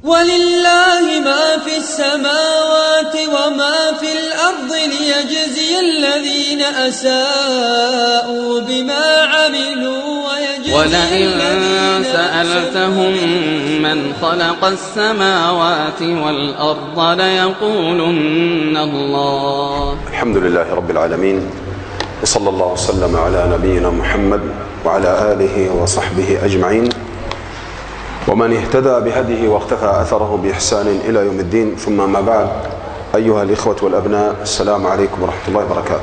ولله ما في السماوات وما في الأرض ليجزي الذين أساءوا بما عملوا ولئن سألتهم من خلق السماوات والأرض ليقولن الله. الحمد لله رب العالمين، وصلى الله وسلم على نبينا محمد وعلى آله وصحبه أجمعين، ومن اهتدى بهديه واقتفى أثره بإحسان إلى يوم الدين. ثم ما بعد، أيها الإخوة والأبناء، السلام عليكم ورحمة الله وبركاته.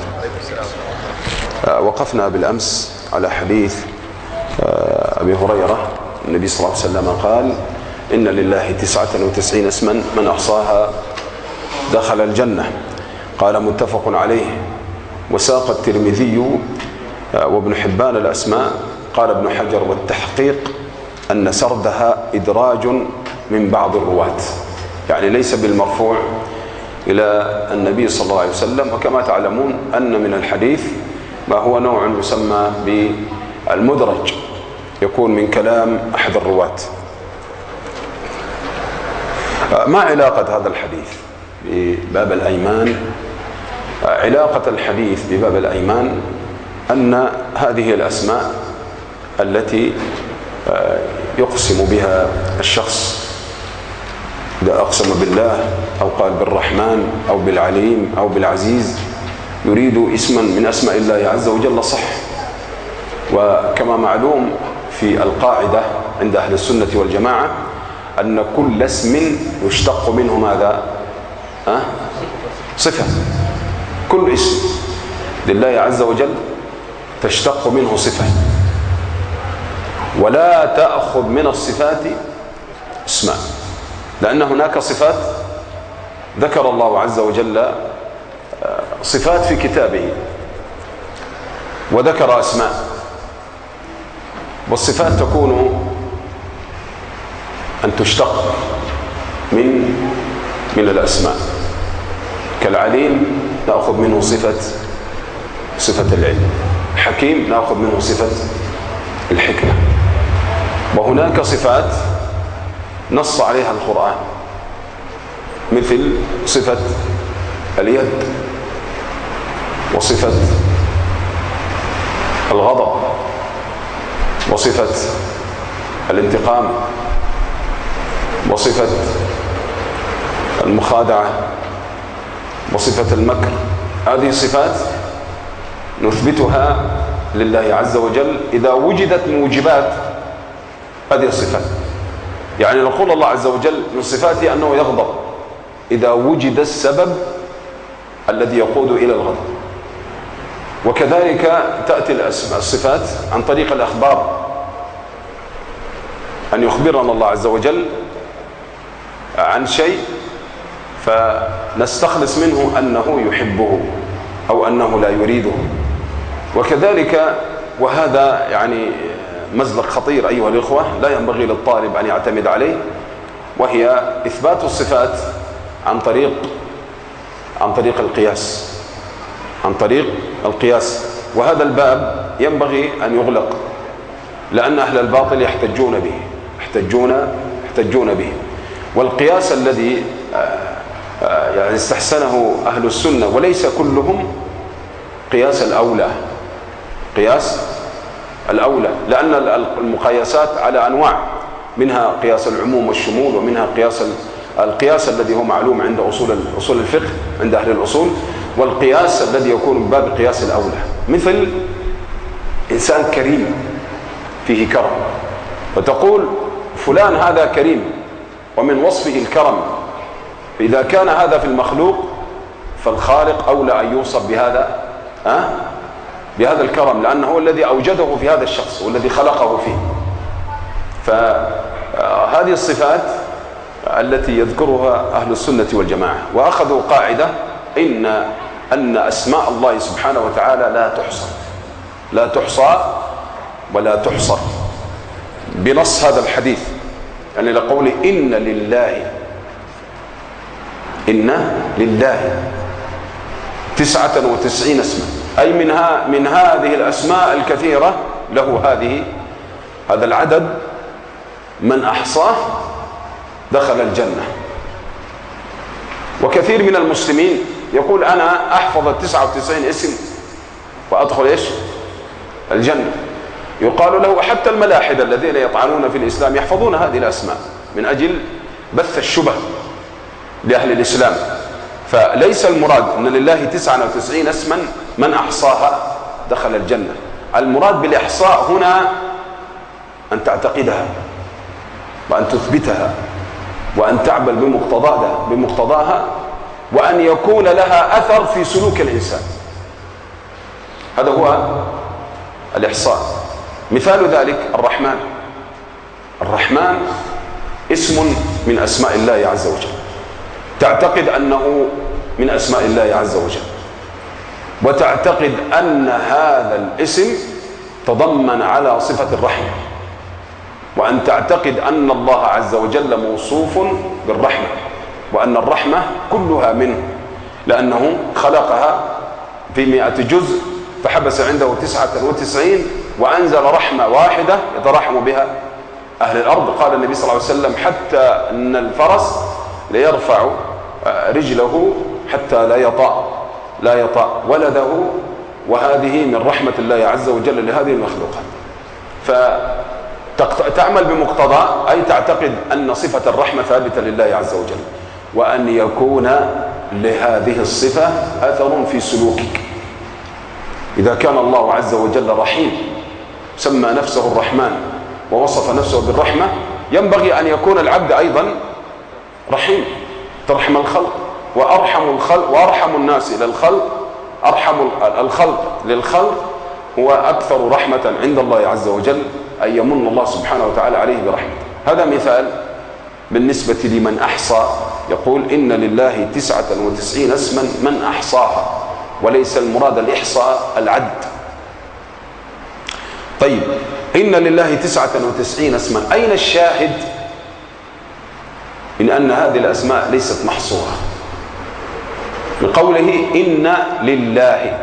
وقفنا بالأمس على حديث أبي هريرة. النبي صلى الله عليه وسلم قال: إن لله 99 اسما من أحصاها دخل الجنة. قال: متفق عليه. وساق الترمذي وابن حبان الأسماء. قال ابن حجر: والتحقيق أن سردها إدراج من بعض الرواة، يعني ليس بالمرفوع إلى النبي صلى الله عليه وسلم. وكما تعلمون أن من الحديث ما هو نوع يسمى بالمدرج، يكون من كلام أحد الرواة. ما علاقة هذا الحديث بباب الأيمان؟ علاقة الحديث بباب الأيمان أن هذه الأسماء التي يقسم بها الشخص إذا أقسم بالله أو قال بالرحمن أو بالعليم أو بالعزيز يريد اسما من أسماء الله عز وجل صح. وكما معلوم في القاعدة عند أهل السنة والجماعة أن كل اسم يشتق منه ماذا؟ صفة. كل اسم لله عز وجل تشتق منه صفة، ولا تأخذ من الصفات اسماء، لأن هناك صفات ذكر الله عز وجل صفات في كتابه وذكر أسماء، والصفات تكون أن تشتق من الأسماء. كالعليم نأخذ منه صفة العلم، حكيم نأخذ منه صفة الحكمة. وهناك صفات نص عليها القرآن، مثل صفة اليد، وصفة الغضب، وصفة الانتقام، وصفة المخادعة، وصفة المكر. هذه صفات نثبتها لله عز وجل إذا وجدت موجبات هذه الصفات. يعني نقول الله عز وجل من صفاته أنه يغضب إذا وجد السبب الذي يقود إلى الغضب. وكذلك تأتي الصفات عن طريق الأخبار، أن يخبرنا الله عز وجل عن شيء فنستخلص منه أنه يحبه أو أنه لا يريده. وكذلك، وهذا يعني مزلق خطير أيها الإخوة لا ينبغي للطالب أن يعتمد عليه، وهي إثبات الصفات عن طريق القياس، وهذا الباب ينبغي أن يغلق، لأن أهل الباطل يحتجون به. والقياس الذي يعني استحسنه أهل السنة وليس كلهم قياس الأولى، لأن المقايسات على أنواع، منها قياس العموم والشمول، ومنها القياس الذي هو معلوم عند أصول الفقه عند أهل الأصول، والقياس الذي يكون من باب قياس الأولى. مثل إنسان كريم فيه كرم، فتقول فلان هذا كريم ومن وصفه الكرم، فإذا كان هذا في المخلوق فالخالق أولى أن يوصف بهذا الكرم، لأنه هو الذي أوجده في هذا الشخص والذي خلقه فيه. فهذه الصفات التي يذكرها أهل السنة والجماعة، وأخذوا قاعدة أن أسماء الله سبحانه وتعالى لا تحصى ولا تحصر، بنص هذا الحديث، يعني لقوله إن لله 99 اسما، أي من هذه الأسماء الكثيرة له هذا العدد، من أحصاه دخل الجنة. وكثير من المسلمين يقول أنا أحفظ 99 اسم وأدخل إيش؟ الجنة. يقال له حتى الملاحدة الذين يطعنون في الإسلام يحفظون هذه الأسماء من أجل بث الشبه لأهل الإسلام. فليس المراد أن لله 99 اسما من أحصاها دخل الجنة. المراد بالإحصاء هنا أن تعتقدها وأن تثبتها وأن تعمل بمقتضاها وأن يكون لها أثر في سلوك الإنسان. هذا هو الإحصاء. مثال ذلك الرحمن. الرحمن اسم من أسماء الله عز وجل، تعتقد أنه من أسماء الله عز وجل، وتعتقد أن هذا الاسم تضمن على صفة الرحمة، وأن تعتقد أن الله عز وجل موصوف بالرحمة، وأن الرحمة كلها منه، لأنه خلقها في 100 جزء فحبس عنده 99 وأنزل رحمة واحدة يترحم بها أهل الأرض. قال النبي صلى الله عليه وسلم حتى أن الفرس ليرفع رجله حتى لا يطأ ولده، وهذه من رحمة الله عز وجل لهذه المخلوقات. فتعمل بمقتضى، أي تعتقد أن صفة الرحمة ثابتة لله عز وجل، وأن يكون لهذه الصفة أثر في سلوكك. إذا كان الله عز وجل رحيم سمى نفسه الرحمن ووصف نفسه بالرحمة، ينبغي أن يكون العبد أيضا رحيم، ترحم الخلق، وأرحم الناس إلى الخلق، أرحم الخلق للخلق هو أكثر رحمة عند الله عز وجل، أن يمن الله سبحانه وتعالى عليه برحمته. هذا مثال بالنسبة لمن أحصى. يقول إن لله 99 اسما من أحصاها، وليس المراد الإحصاء العد. طيب، إن لله 99 اسما، أين الشاهد من أن هذه الأسماء ليست محصورة؟ من قوله إن لله،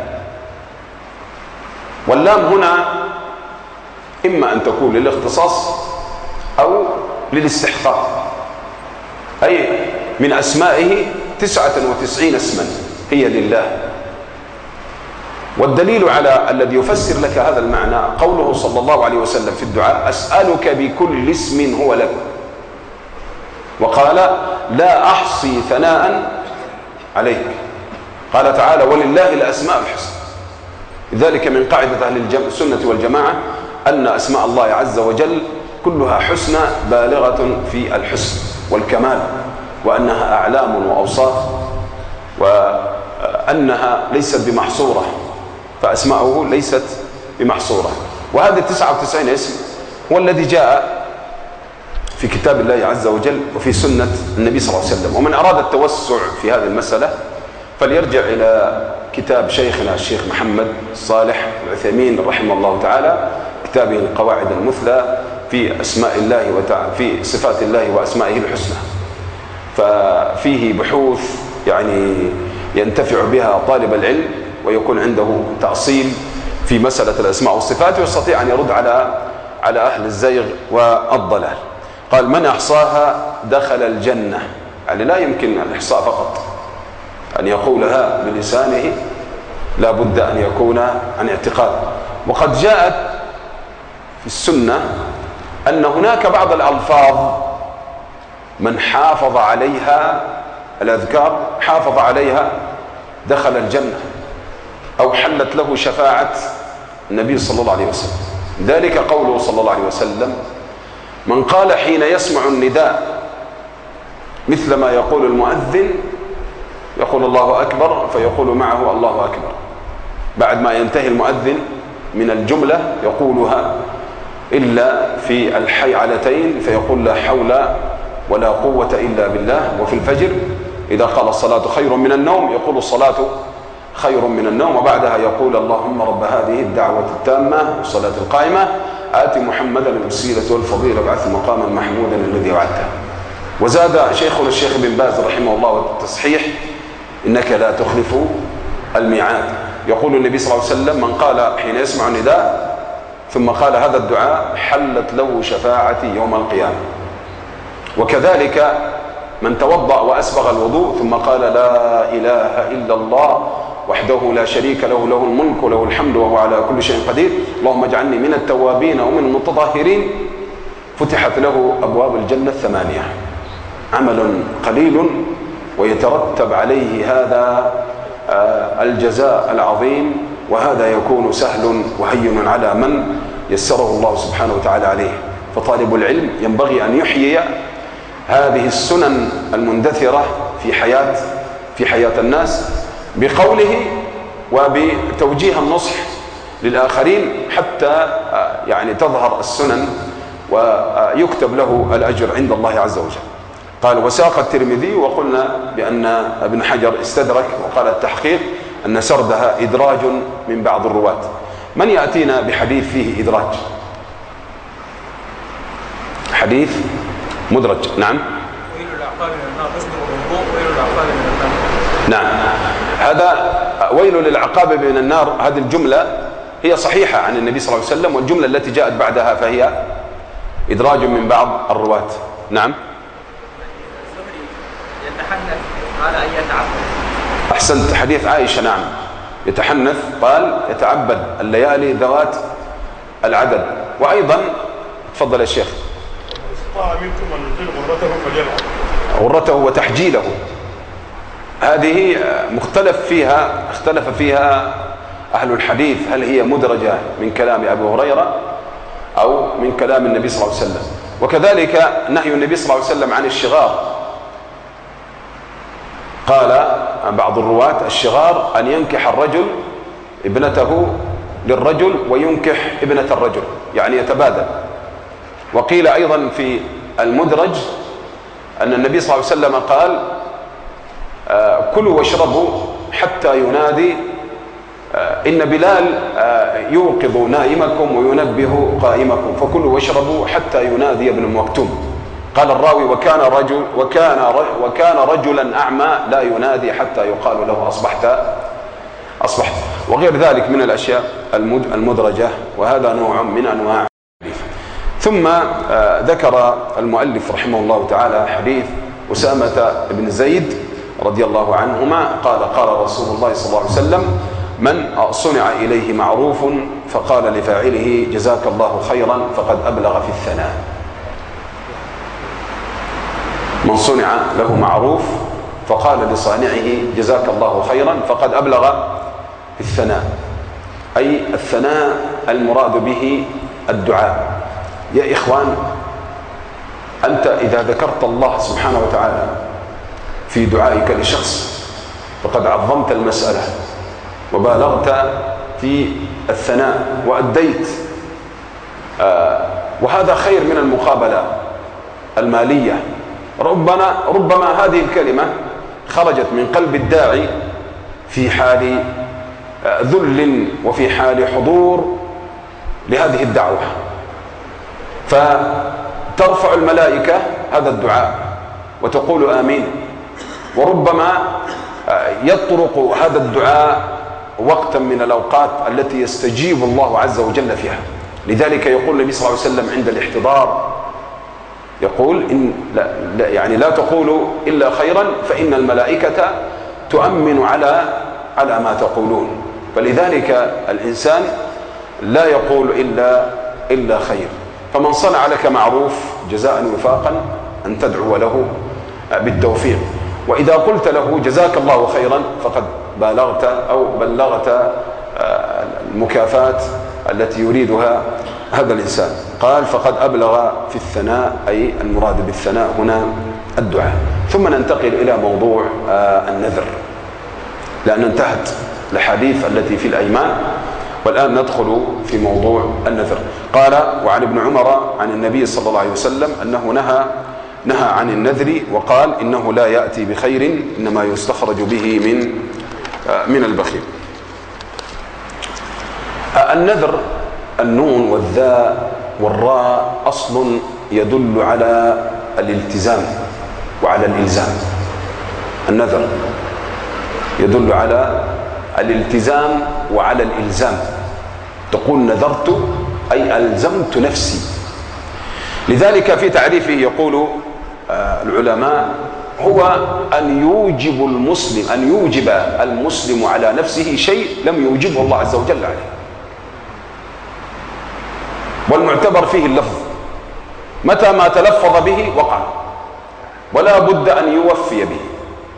واللام هنا إما أن تكون للاختصاص أو للاستحقاق، أي من أسمائه 99 اسما هي لله. والدليل على الذي يفسر لك هذا المعنى قوله صلى الله عليه وسلم في الدعاء: أسألك بكل اسم هو لك. وقال: لا أحصي ثناء عليك. قال تعالى: ولله الأسماء الحسنى. لذلك من قاعدة أهل السنة والجماعة أن أسماء الله عز وجل كلها حسنى بالغة في الحسن والكمال، وأنها أعلام وأوصاف، وأنها ليست بمحصورة، فأسماؤه ليست بمحصورة. وهذا 99 اسم هو الذي جاء في كتاب الله عز وجل وفي سنة النبي صلى الله عليه وسلم. ومن أراد التوسع في هذه المسألة فليرجع إلى كتاب شيخنا الشيخ محمد صالح العثيمين رحمه الله تعالى، كتابه القواعد المثلى في أسماء الله في صفات الله وأسمائه الحسنى. ففيه بحوث يعني ينتفع بها طالب العلم ويكون عنده تأصيل في مسألة الأسماء والصفات، ويستطيع أن يرد على أهل الزيغ والضلال. قال: من أحصاها دخل الجنة. يعني لا يمكن الإحصاء فقط، أن يقولها بلسانه، لا بد أن يكون عن اعتقاد. وقد جاءت في السنة أن هناك بعض الألفاظ من حافظ عليها، الأذكار حافظ عليها دخل الجنة، أو حلت له شفاعة النبي صلى الله عليه وسلم. ذلك قوله صلى الله عليه وسلم: من قال حين يسمع النداء مثل ما يقول المؤذن، يقول الله أكبر، فيقول معه الله أكبر. بعد ما ينتهي المؤذن من الجملة يقولها إلا في الحيعلتين، فيقول: لا حول ولا قوة إلا بالله. وفي الفجر إذا قال الصلاة خير من النوم يقول الصلاة خير من النوم، وبعدها يقول: اللهم رب هذه الدعوة التامة والصلاة القائمة آت محمدا الوسيلة والفضيلة وابعثه مقاما محمودا الذي وعدته. وزاد شيخنا الشيخ بن باز رحمه الله التصحيح: إنك لا تخلف الميعاد. يقول النبي صلى الله عليه وسلم: من قال حين يسمع النداء ثم قال هذا الدعاء حلت له شفاعتي يوم القيامة. وكذلك من توضأ وأسبغ الوضوء ثم قال لا إله إلا الله وحده لا شريك له، له الملك وله الحمد وهو على كل شيء قدير، اللهم اجعلني من التوابين ومن المتطهرين، فتحت له أبواب الجنة 8. عمل قليل ويترتب عليه هذا الجزاء العظيم، وهذا يكون سهل وهين على من يسره الله سبحانه وتعالى عليه. فطالب العلم ينبغي أن يحيي هذه السنن المندثرة في حياة الناس بقوله وبتوجيه النصح للآخرين، حتى يعني تظهر السنن ويكتب له الأجر عند الله عز وجل. قال وساق الترمذي، وقلنا بأن ابن حجر استدرك وقال التحقيق أن سردها إدراج من بعض الرواة. من يأتينا بحديث فيه إدراج؟ حديث مدرج. نعم. ويل العقاب من النار، قصده الوضوء ويل العقاب من النار. نعم، هذا ويل للعقاب من النار، هذه الجملة هي صحيحة عن النبي صلى الله عليه وسلم، والجملة التي جاءت بعدها فهي إدراج من بعض الرواة. نعم. يتحنث على أن يتعبد. أحسنت، حديث عائشة. نعم، يتحنث، قال يتعبد الليالي ذوات العدد. وأيضا تفضل يا شيخ. استطاع منكم أن يطيل غرته فليلعب. غرته وتحجيله، هذه اختلف فيها أهل الحديث، هل هي مدرجة من كلام أبي هريرة أو من كلام النبي صلى الله عليه وسلم. وكذلك نهي النبي صلى الله عليه وسلم عن الشغار، قال بعض الرواة الشغار أن ينكح الرجل ابنته للرجل وينكح ابنة الرجل، يعني يتبادل. وقيل أيضا في المدرج أن النبي صلى الله عليه وسلم قال كلوا واشربوا حتى ينادي، إن بلال يوقظ نائمكم وينبه قائمكم، فكلوا واشربوا حتى ينادي ابن مكتوم. قال الراوي وكان رجلا أعمى لا ينادي حتى يقال له أصبحت، وغير ذلك من الأشياء المدرجة، وهذا نوع من أنواع الحديث. ثم ذكر المؤلف رحمه الله تعالى حديث أسامة بن زيد رضي الله عنهما قال قال رسول الله صلى الله عليه وسلم من صنع إليه معروف فقال لفاعله جزاك الله خيرا فقد أبلغ في الثناء. من صنع له معروف فقال لصانعه جزاك الله خيرا فقد أبلغ في الثناء، أي الثناء المراد به الدعاء. يا إخوان، أنت إذا ذكرت الله سبحانه وتعالى في دعائك لشخص فقد عظمت المسألة وبالغت في الثناء وأديت، وهذا خير من المقابلة المالية. ربما هذه الكلمة خرجت من قلب الداعي في حال ذل وفي حال حضور لهذه الدعوة، فترفع الملائكة هذا الدعاء وتقول آمين. وربما يطرق هذا الدعاء وقتا من الأوقات التي يستجيب الله عز وجل فيها. لذلك يقول النبي صلى الله عليه وسلم عند الاحتضار، يقول لا تقولوا إلا خيرا فإن الملائكة تؤمن على ما تقولون. فلذلك الإنسان لا يقول إلا خير. فمن صنع لك معروف جزاء وفاقا أن تدعو له بالتوفيق، وإذا قلت له جزاك الله خيرا فقد بالغت أو بلغت المكافآت التي يريدها هذا الإنسان. قال فقد أبلغ في الثناء، أي المراد بالثناء هنا الدعاء. ثم ننتقل إلى موضوع النذر، لأن انتهت الحديث التي في الأيمان، والآن ندخل في موضوع النذر. قال وعن ابن عمر عن النبي صلى الله عليه وسلم أنه نهى عن النذر، وقال إنه لا يأتي بخير إنما يستخرج به من البخيل. النذر النون والذاء والراء أصل يدل على الالتزام وعلى الإلزام. النذر يدل على الالتزام وعلى الإلزام. تقول نذرت أي ألزمت نفسي. لذلك في تعريفه يقول العلماء هو أن يوجب المسلم على نفسه شيء لم يوجبه الله عز وجل عليه، والمعتبر فيه اللفظ، متى ما تلفظ به وقع، ولا بد أن يوفي به.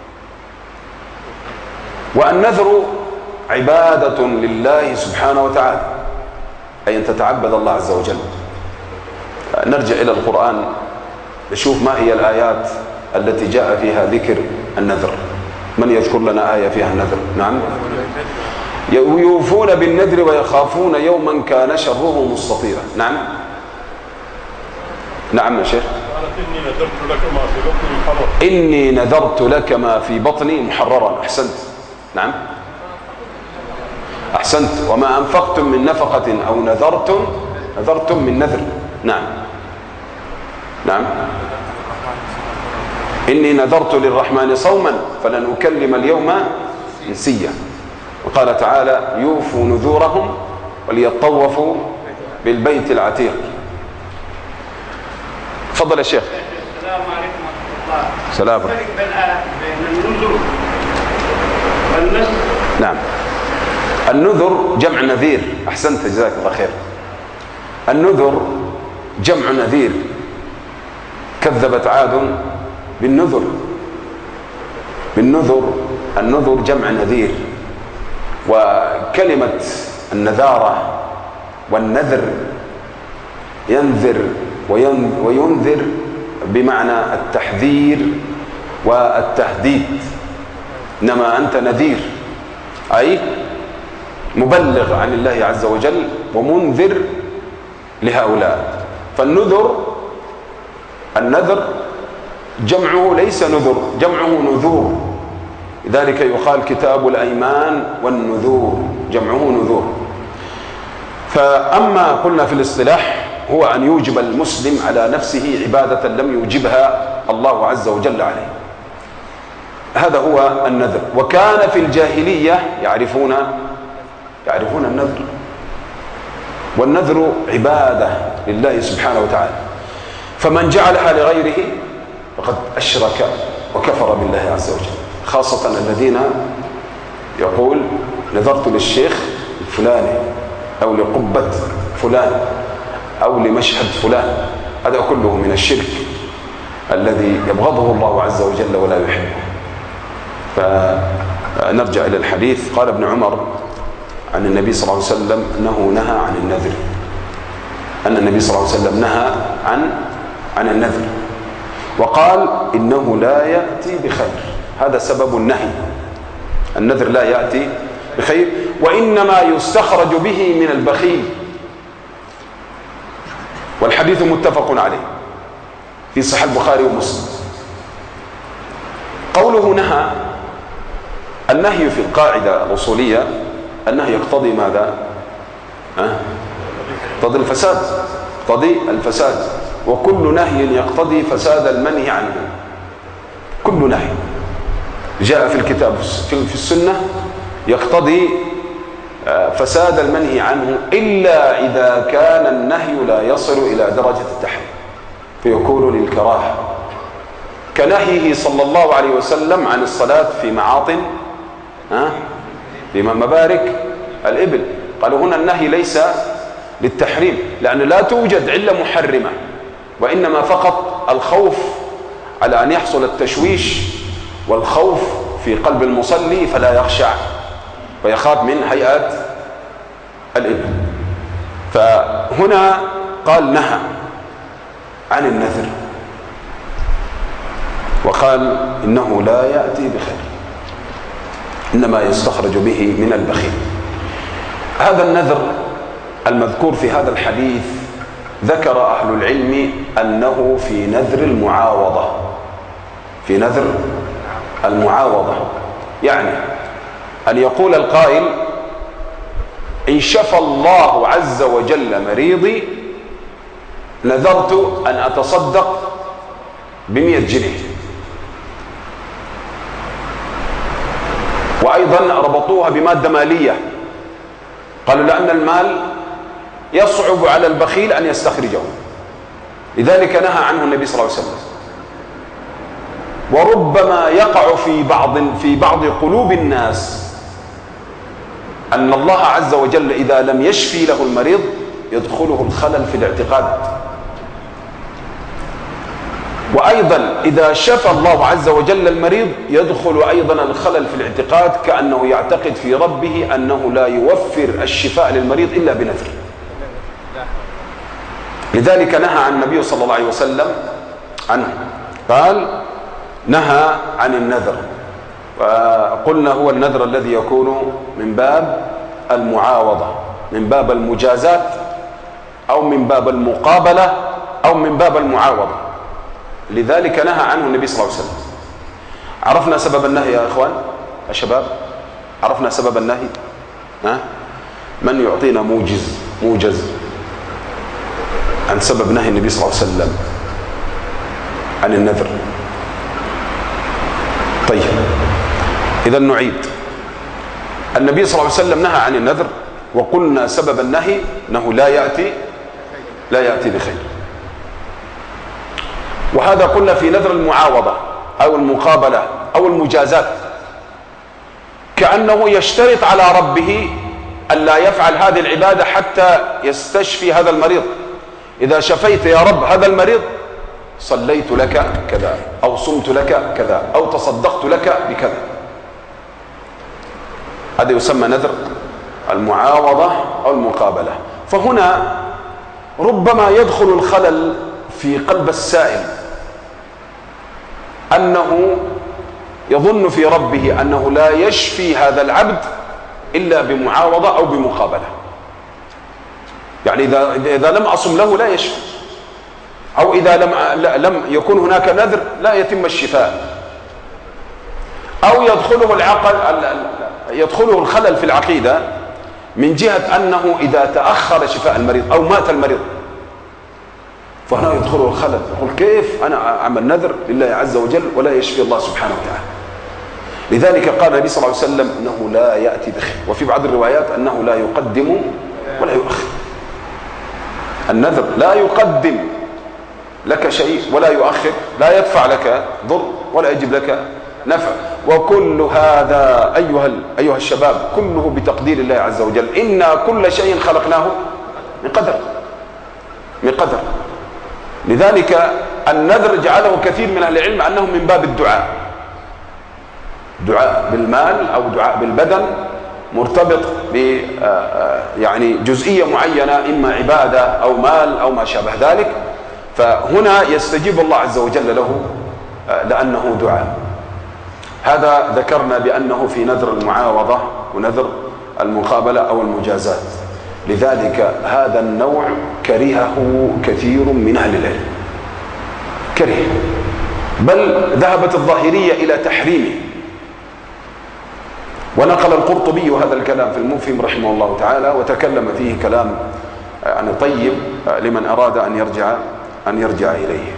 والنذر عبادة لله سبحانه وتعالى، أي أن تتعبد الله عز وجل. نرجع إلى القرآن نشوف ما هي الآيات التي جاء فيها ذكر النذر. من يذكر لنا آية فيها النذر؟ نعم. يوفون بالنذر ويخافون يوما كان شره مستطيرا. نعم نعم يا شيخ. إني نذرت لك ما في بطني محررا. أحسنت. نعم أحسنت. وما أنفقتم من نفقة أو نذرتم من نذر. نعم نعم. إني نذرت للرحمن صوما فلن أكلم اليوم إنسيا. وقال تعالى يوفوا نذورهم وليطوفوا بالبيت العتيق. تفضل يا شيخ. السلام عليكم ورحمة الله. سلام. بين النذر والنذر. نعم. النذر جمع نذير. أحسنت جزاك الله خير. النذر جمع نذير. كذبت عاد بالنذر. النذر جمع نذير. وكلمة النذارة والنذر ينذر وينذر بمعنى التحذير والتهديد، إنما أنت نذير أي مبلغ عن الله عز وجل ومنذر لهؤلاء. النذر جمعه ليس نذر، جمعه نذور، لذلك يقال كتاب الأيمان والنذور، جمعه نذور. فأما قلنا في الاصطلاح هو أن يوجب المسلم على نفسه عبادة لم يوجبها الله عز وجل عليه. هذا هو النذر. وكان في الجاهلية يعرفون النذر، والنذر عبادة لله سبحانه وتعالى، فمن جعلها لغيره فقد أشرك وكفر بالله عز وجل، خاصة الذين يقول نذرت للشيخ الفلاني أو لقبة فلان أو لمشهد فلان. هذا كله من الشرك الذي يبغضه الله عز وجل ولا يحبه. فنرجع إلى الحديث. قال ابن عمر عن النبي صلى الله عليه وسلم أنه نهى عن النذر، أن النبي صلى الله عليه وسلم نهى عن النذر، وقال إنه لا يأتي بخير. هذا سبب النهي. النذر لا يأتي بخير، وإنما يستخرج به من البخيل. والحديث متفق عليه في صحيح البخاري ومسلم. قوله نهى، النهي في القاعدة الأصولية النهي يقتضي ماذا؟ يقتضي الفساد، يقتضي الفساد، وكل نهي يقتضي فساد المنهي عنه. كل نهي جاء في الكتاب في السنة يقتضي فساد المنهي عنه، إلا إذا كان النهي لا يصل إلى درجة التحريم فيكون للكراهة، كنهيه صلى الله عليه وسلم عن الصلاة في معاطن في مبارك الإبل. قالوا هنا النهي ليس للتحريم، لأن لا توجد علة محرمة، وإنما فقط الخوف على أن يحصل التشويش والخوف في قلب المصلي فلا يخشع ويخاف من هيئة الإبل. فهنا قال نهى عن النذر، وقال إنه لا يأتي بخير، إنما يستخرج به من البخيل. هذا النذر المذكور في هذا الحديث ذكر أهل العلم أنه في نذر المعاوضة، في نذر المعاوضة، يعني أن يقول القائل إن شفى الله عز وجل مريضي نذرت أن أتصدق ب100 جنيه. وأيضا ربطوها بمادة مالية، قالوا لأن المال يصعب على البخيل أن يستخرجه، لذلك نهى عنه النبي صلى الله عليه وسلم. وربما يقع في بعض قلوب الناس أن الله عز وجل إذا لم يشفي له المريض يدخله الخلل في الاعتقاد، وأيضا إذا شفى الله عز وجل المريض يدخل أيضا الخلل في الاعتقاد، كأنه يعتقد في ربه أنه لا يوفر الشفاء للمريض إلا بنذر. لذلك نهى عن النبي صلى الله عليه وسلم عنه، قال نهى عن النذر، وقلنا هو النذر الذي يكون من باب المعاوضة، من باب المجازات، أو من باب المقابلة، أو من باب المعاوضة. لذلك نهى عنه النبي صلى الله عليه وسلم. عرفنا سبب النهي يا إخوان يا شباب؟ عرفنا سبب النهي؟ من يعطينا موجز عن سبب نهي النبي صلى الله عليه وسلم عن النذر؟ طيب إذا نعيد. النبي صلى الله عليه وسلم نهى عن النذر، وقلنا سبب النهي أنه لا يأتي بخير. وهذا قلنا في نذر المعاوضة أو المقابلة أو المجازات، كأنه يشترط على ربه ألا يفعل هذه العبادة حتى يستشفي هذا المريض. إذا شفيت يا رب هذا المريض صليت لك كذا، أو صمت لك كذا، أو تصدقت لك بكذا. هذا يسمى نذر المعاوضة أو المقابلة. فهنا ربما يدخل الخلل في قلب السائل، أنه يظن في ربه أنه لا يشفي هذا العبد إلا بمعاوضة أو بمقابلة. يعني إذا لم أصم له لا يشفي، أو إذا لم يكن هناك نذر لا يتم الشفاء، أو يدخله الخلل في العقيدة من جهة أنه إذا تأخر شفاء المريض أو مات المريض فهنا يدخله الخلل، يقول كيف أنا أعمل نذر لله عز وجل ولا يشفي الله سبحانه وتعالى. لذلك قال النبي صلى الله عليه وسلم أنه لا يأتي بخير، وفي بعض الروايات أنه لا يقدم ولا يؤخر. النذر لا يقدم لك شيء ولا يؤخر، لا يدفع لك ضر ولا يجب لك نفع. وكل هذا أيها الشباب كله بتقدير الله عز وجل. إنا كل شيء خلقناه من قدر. لذلك النذر جعله كثير من أهل العلم أنه من باب الدعاء، دعاء بالمال أو دعاء بالبدن، مرتبط ب يعني جزئية معينة، إما عبادة أو مال أو ما شابه ذلك. فهنا يستجيب الله عز وجل له لأنه دعاء. هذا ذكرنا بأنه في نذر المعاوضة ونذر المقابلة أو المجازات. لذلك هذا النوع كرهه كثير من أهل العلم، كره، بل ذهبت الظاهرية إلى تحريمه. ونقل القرطبي هذا الكلام في المفهم رحمه الله تعالى، وتكلم فيه كلام يعني طيب لمن أراد أن يرجع إليه.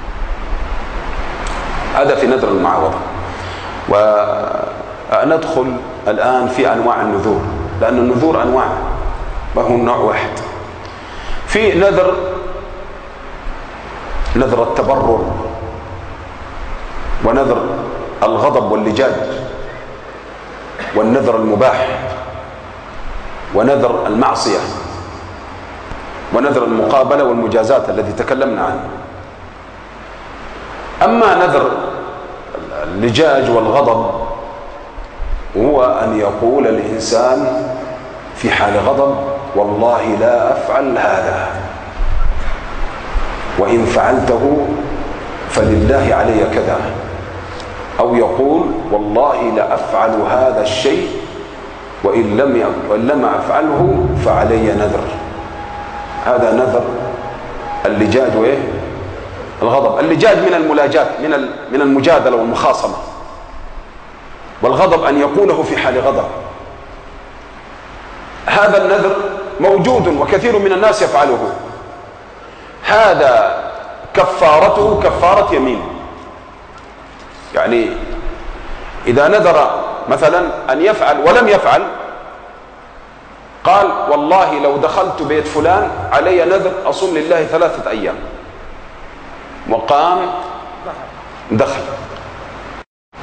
هذا في نذر المعاوضة. وندخل الآن في أنواع النذور، لأن النذور أنواع، ما هو نوع واحد. في نذر التبرر، ونذر الغضب واللجاج، والنذر المباح، ونذر المعصية، ونذر المقابلة والمجازات الذي تكلمنا عنه. أما نذر اللجاج والغضب هو أن يقول الإنسان في حال غضب والله لا أفعل هذا، وإن فعلته فلله علي كذا، أو يقول والله لا أفعل هذا الشيء وإن لم أفعله فعلي نذر. هذا نذر اللجاج الغضب. اللجاج من الملاجات، من المجادلة والمخاصمة. والغضب أن يقوله في حال غضب. هذا النذر موجود وكثير من الناس يفعله. هذا كفارته كفارة يمين. يعني إذا نذر مثلا أن يفعل ولم يفعل، قال والله لو دخلت بيت فلان علي نذر أصوم لله 3 أيام، وقام دخل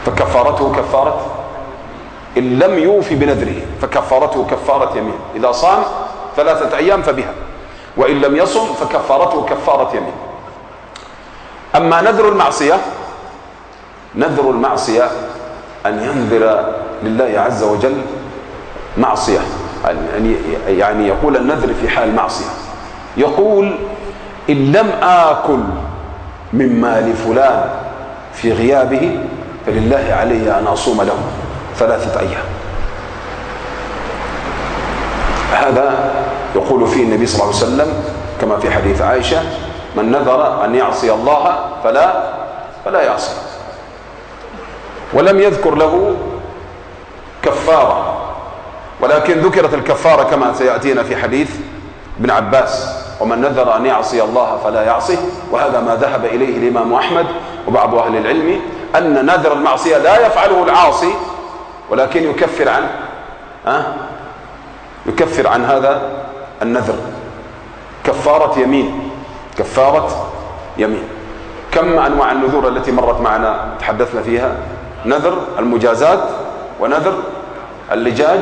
فكفارته كفارة، إن لم يوفي بنذره فكفارته كفارة يمين. إذا صام 3 أيام فبها، وإن لم يصم فكفارته كفارة يمين. أما نذر المعصية، نذر المعصية أن ينذر لله عز وجل معصية، يعني يقول النذر في حال معصية، يقول إن لم آكل من مال فلان في غيابه فلله علي أن أصوم له 3 أيام. هذا يقول فيه النبي صلى الله عليه وسلم كما في حديث عائشة: من نذر أن يعصي الله فلا يعصي. ولم يذكر له كفارة، ولكن ذكرت الكفارة كما سيأتينا في حديث ابن عباس: ومن نذر أن يعصي الله فلا يعصيه. وهذا ما ذهب إليه الإمام أحمد وبعض أهل العلم، أن نذر المعصية لا يفعله العاصي، ولكن يكفر عن هذا النذر كفارة يمين. كفارة يمين. كم أنواع النذور التي مرت معنا تحدثنا فيها؟ نذر المجازات، ونذر اللجاج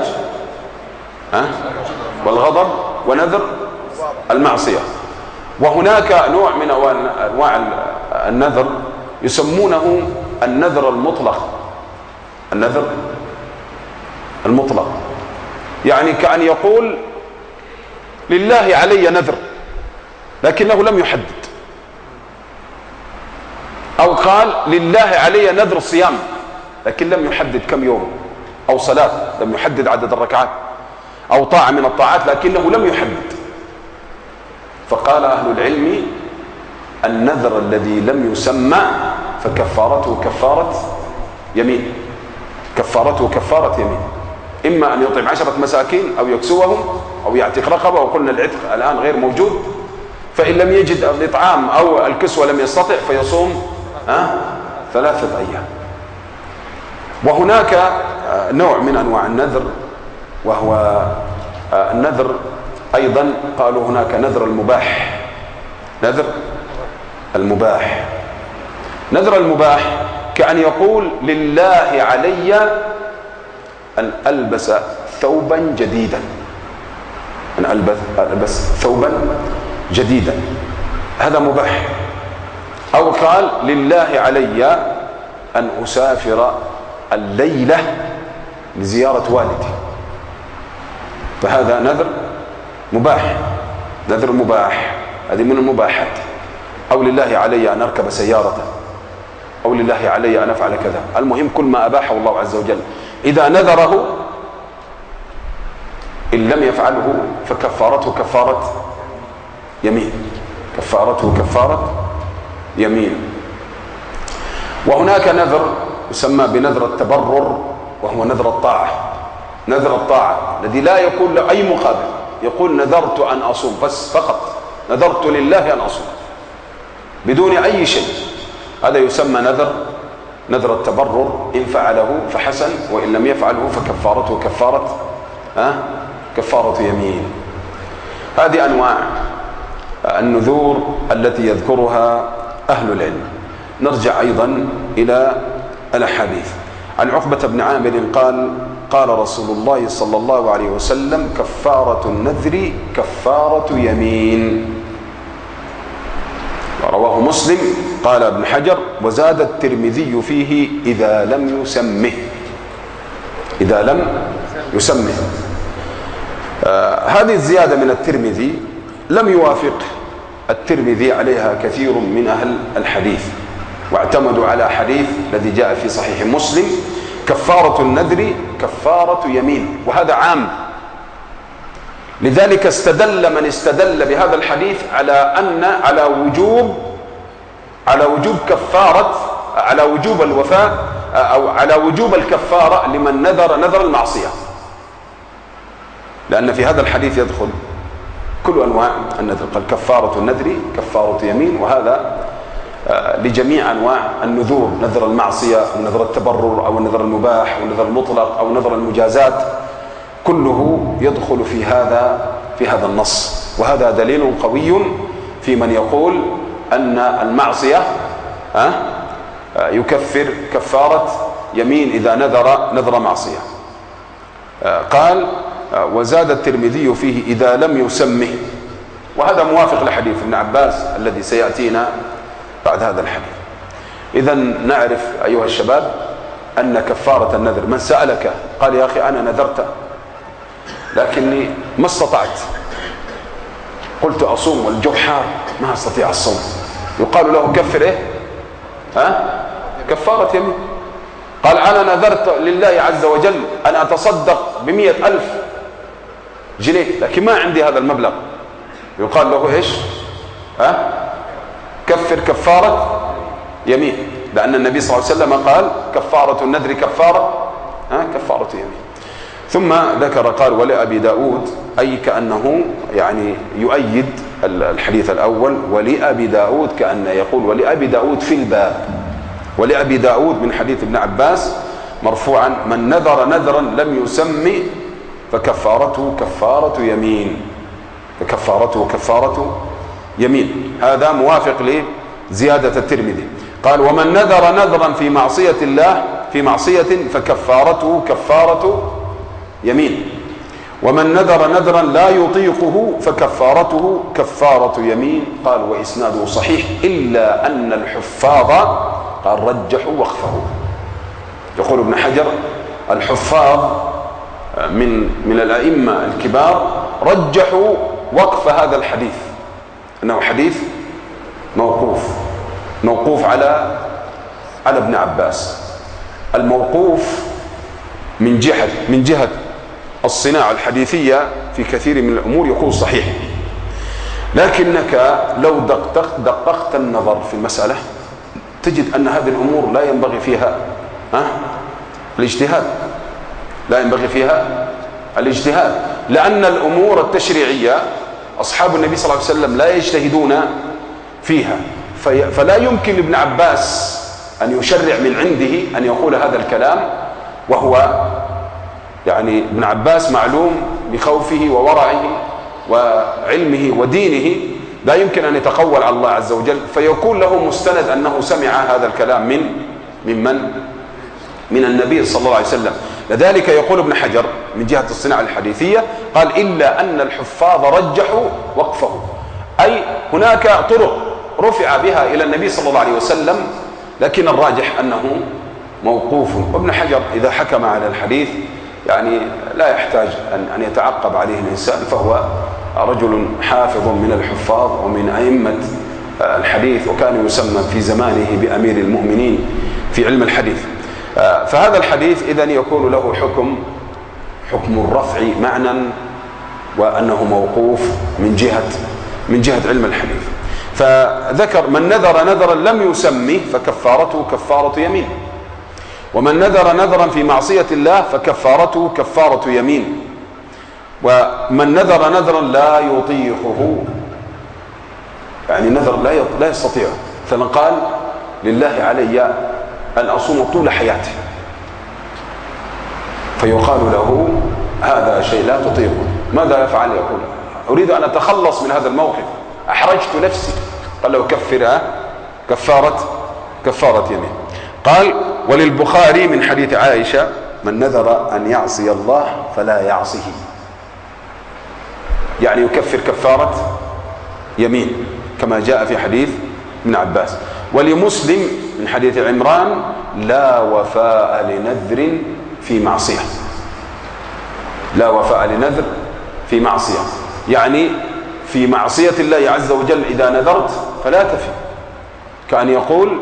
والغضب، ونذر المعصية. وهناك نوع من أنواع النذر يسمونه النذر المطلق. النذر المطلق يعني كأن يقول لله علي نذر لكنه لم يحدد، أو قال لله علي نذر صيام لكن لم يحدد كم يوم، أو صلاة لم يحدد عدد الركعات، أو طاعة من الطاعات لكنه لم يحدد. فقال أهل العلم: النذر الذي لم يسمى فكفارته كفارة يمين. كفارته كفارة يمين، إما أن يطعم 10 مساكين أو يكسوهم أو يعتق رقبة، وقلنا العتق الآن غير موجود، فإن لم يجد الإطعام أو الكسوة لم يستطع فيصوم 3 أيام. وهناك نوع من أنواع النذر وهو النذر أيضا قالوا هناك نذر المباح. نذر المباح، نذر المباح كأن يقول لله علي أن ألبس ثوبا جديدا، أن ألبس ثوبا جديدا، هذا مباح. أو قال لله علي أن أسافر الليلة لزيارة والدي، فهذا نذر مباح. نذر مباح، هذه من المباحات. أو لله علي أن أركب سيارة، أو لله علي أن أفعل كذا. المهم كل ما أباحه الله عز وجل إذا نذره إن لم يفعله فكفارته كفارة يمين. كفارته كفارة يمين. وهناك نذر يسمى بنذر التبرر، وهو نذر الطاعة. نذر الطاعة الذي لا يكون له أي مقابل، يقول نذرت أن أصوم بس فقط، نذرت لله أن أصوم بدون أي شيء، هذا يسمى نذر التبرر. إن فعله فحسن، وإن لم يفعله فكفارته كفارة يمين. هذه أنواع النذور التي يذكرها أهل العلم. نرجع أيضا إلى الأحاديث. عن عقبة بن عامر قال رسول الله صلى الله عليه وسلم: كفارة النذر كفارة يمين. رواه مسلم. قال ابن حجر: وزاد الترمذي فيه إذا لم يسمه. إذا لم يسمه. هذه الزيادة من الترمذي لم يوافق الترمذي عليها كثير من أهل الحديث، واعتمدوا على حديث الذي جاء في صحيح مسلم: كفارة النذر كفارة يمين، وهذا عام. لذلك استدل من استدل بهذا الحديث على وجوب الوفاء، أو على وجوب الكفارة لمن نذر المعصية، لأن في هذا الحديث يدخل كل أنواع النذر. قال: كفارة النذر كفارة يمين، وهذا لجميع أنواع النذور: نذر المعصية أو نذر التبرر أو النذر المباح أو النذر المطلق أو نذر المجازات، كله يدخل في هذا النص. وهذا دليل قوي في من يقول أن المعصية يكفر كفارة يمين إذا نذر معصية. قال وزاد الترمذي فيه إذا لم يسمه، وهذا موافق لحديث ابن عباس الذي سيأتينا بعد هذا الحديث. إذا نعرف أيها الشباب أن كفارة النذر، من سألك قال يا أخي أنا نذرت لكني ما استطعت، قلت أصوم والجو حار ما أستطيع الصوم، يقال له كفر إيه؟ كفارة يمين. قال أنا نذرت لله عز وجل أن أتصدق ب100,000 جنيه لكن ما عندي هذا المبلغ، يقال له إيش؟ كفر كفارة يمين، لأن النبي صلى الله عليه وسلم قال كفارة النذر كفارة يمين. ثم ذكر قال ولأبي داود، أي كأنه يعني يؤيد الحديث الأول، ولأبي داود كأنه يقول ولأبي داود في الباب، ولأبي داود من حديث ابن عباس مرفوعا من نذر نذرا لم يسمي فكفارته كفارة يمين، فكفارته كفارة يمين. هذا موافق لزيادة الترمذي. قال ومن نذر نذرا في معصية الله في معصية فكفارته كفارة يمين، ومن نذر نذرا لا يطيقه فكفارته كفارة يمين. قال وإسناده صحيح إلا أن الحفاظ قال رجحوا وقفه. يقول ابن حجر الحفاظ من الأئمة الكبار رجحوا وقف هذا الحديث، أنه حديث موقوف على ابن عباس. الموقوف من جهة الصناعة الحديثية في كثير من الأمور يكون صحيح، لكنك لو دققت النظر في المسألة تجد أن هذه الأمور لا ينبغي فيها الاجتهاد، لا ينبغي فيها الاجتهاد، لأن الأمور التشريعية أصحاب النبي صلى الله عليه وسلم لا يجتهدون فيها، فلا يمكن لابن عباس أن يشرع من عنده أن يقول هذا الكلام، وهو يعني ابن عباس معلوم بخوفه وورعه وعلمه ودينه، لا يمكن أن يتقول على الله عز وجل فيكون له مستند أنه سمع هذا الكلام من النبي صلى الله عليه وسلم. لذلك يقول ابن حجر من جهة الصناعة الحديثية قال إلا أن الحفاظ رجحوا وقفه، أي هناك طرق رفع بها إلى النبي صلى الله عليه وسلم، لكن الراجح أنه موقوف. وابن حجر إذا حكم على الحديث يعني لا يحتاج أن يتعقب عليه الإنسان، فهو رجل حافظ من الحفاظ ومن أئمة الحديث، وكان يسمى في زمانه بأمير المؤمنين في علم الحديث. فهذا الحديث إذن يكون له حكم الرفع معنى، وأنه موقوف من جهة علم الحديث. فذكر من نذر نذرا لم يسمه فكفارته كفارة يمين، ومن نذر نذرا في معصية الله فكفارته كفارة يمين، ومن نذر نذرا لا يطيقه يعني نذر لا يستطيع، مثلا قال لله علي أن أصوم طول حياتي، فيقال له هذا شيء لا تطيقه، ماذا يفعل؟ يقول أريد أن أتخلص من هذا الموقف، أحرجت نفسي، قال له كفر كفارة يمين. قال وللبخاري من حديث عائشة من نذر أن يعصي الله فلا يعصيه، يعني يكفر كفارة يمين كما جاء في حديث ابن عباس. ولمسلم من حديث عمران لا وفاء لنذر في معصية، لا وفاء لنذر في معصية، يعني في معصية الله عز وجل إذا نذرت فلا تفي، كان يقول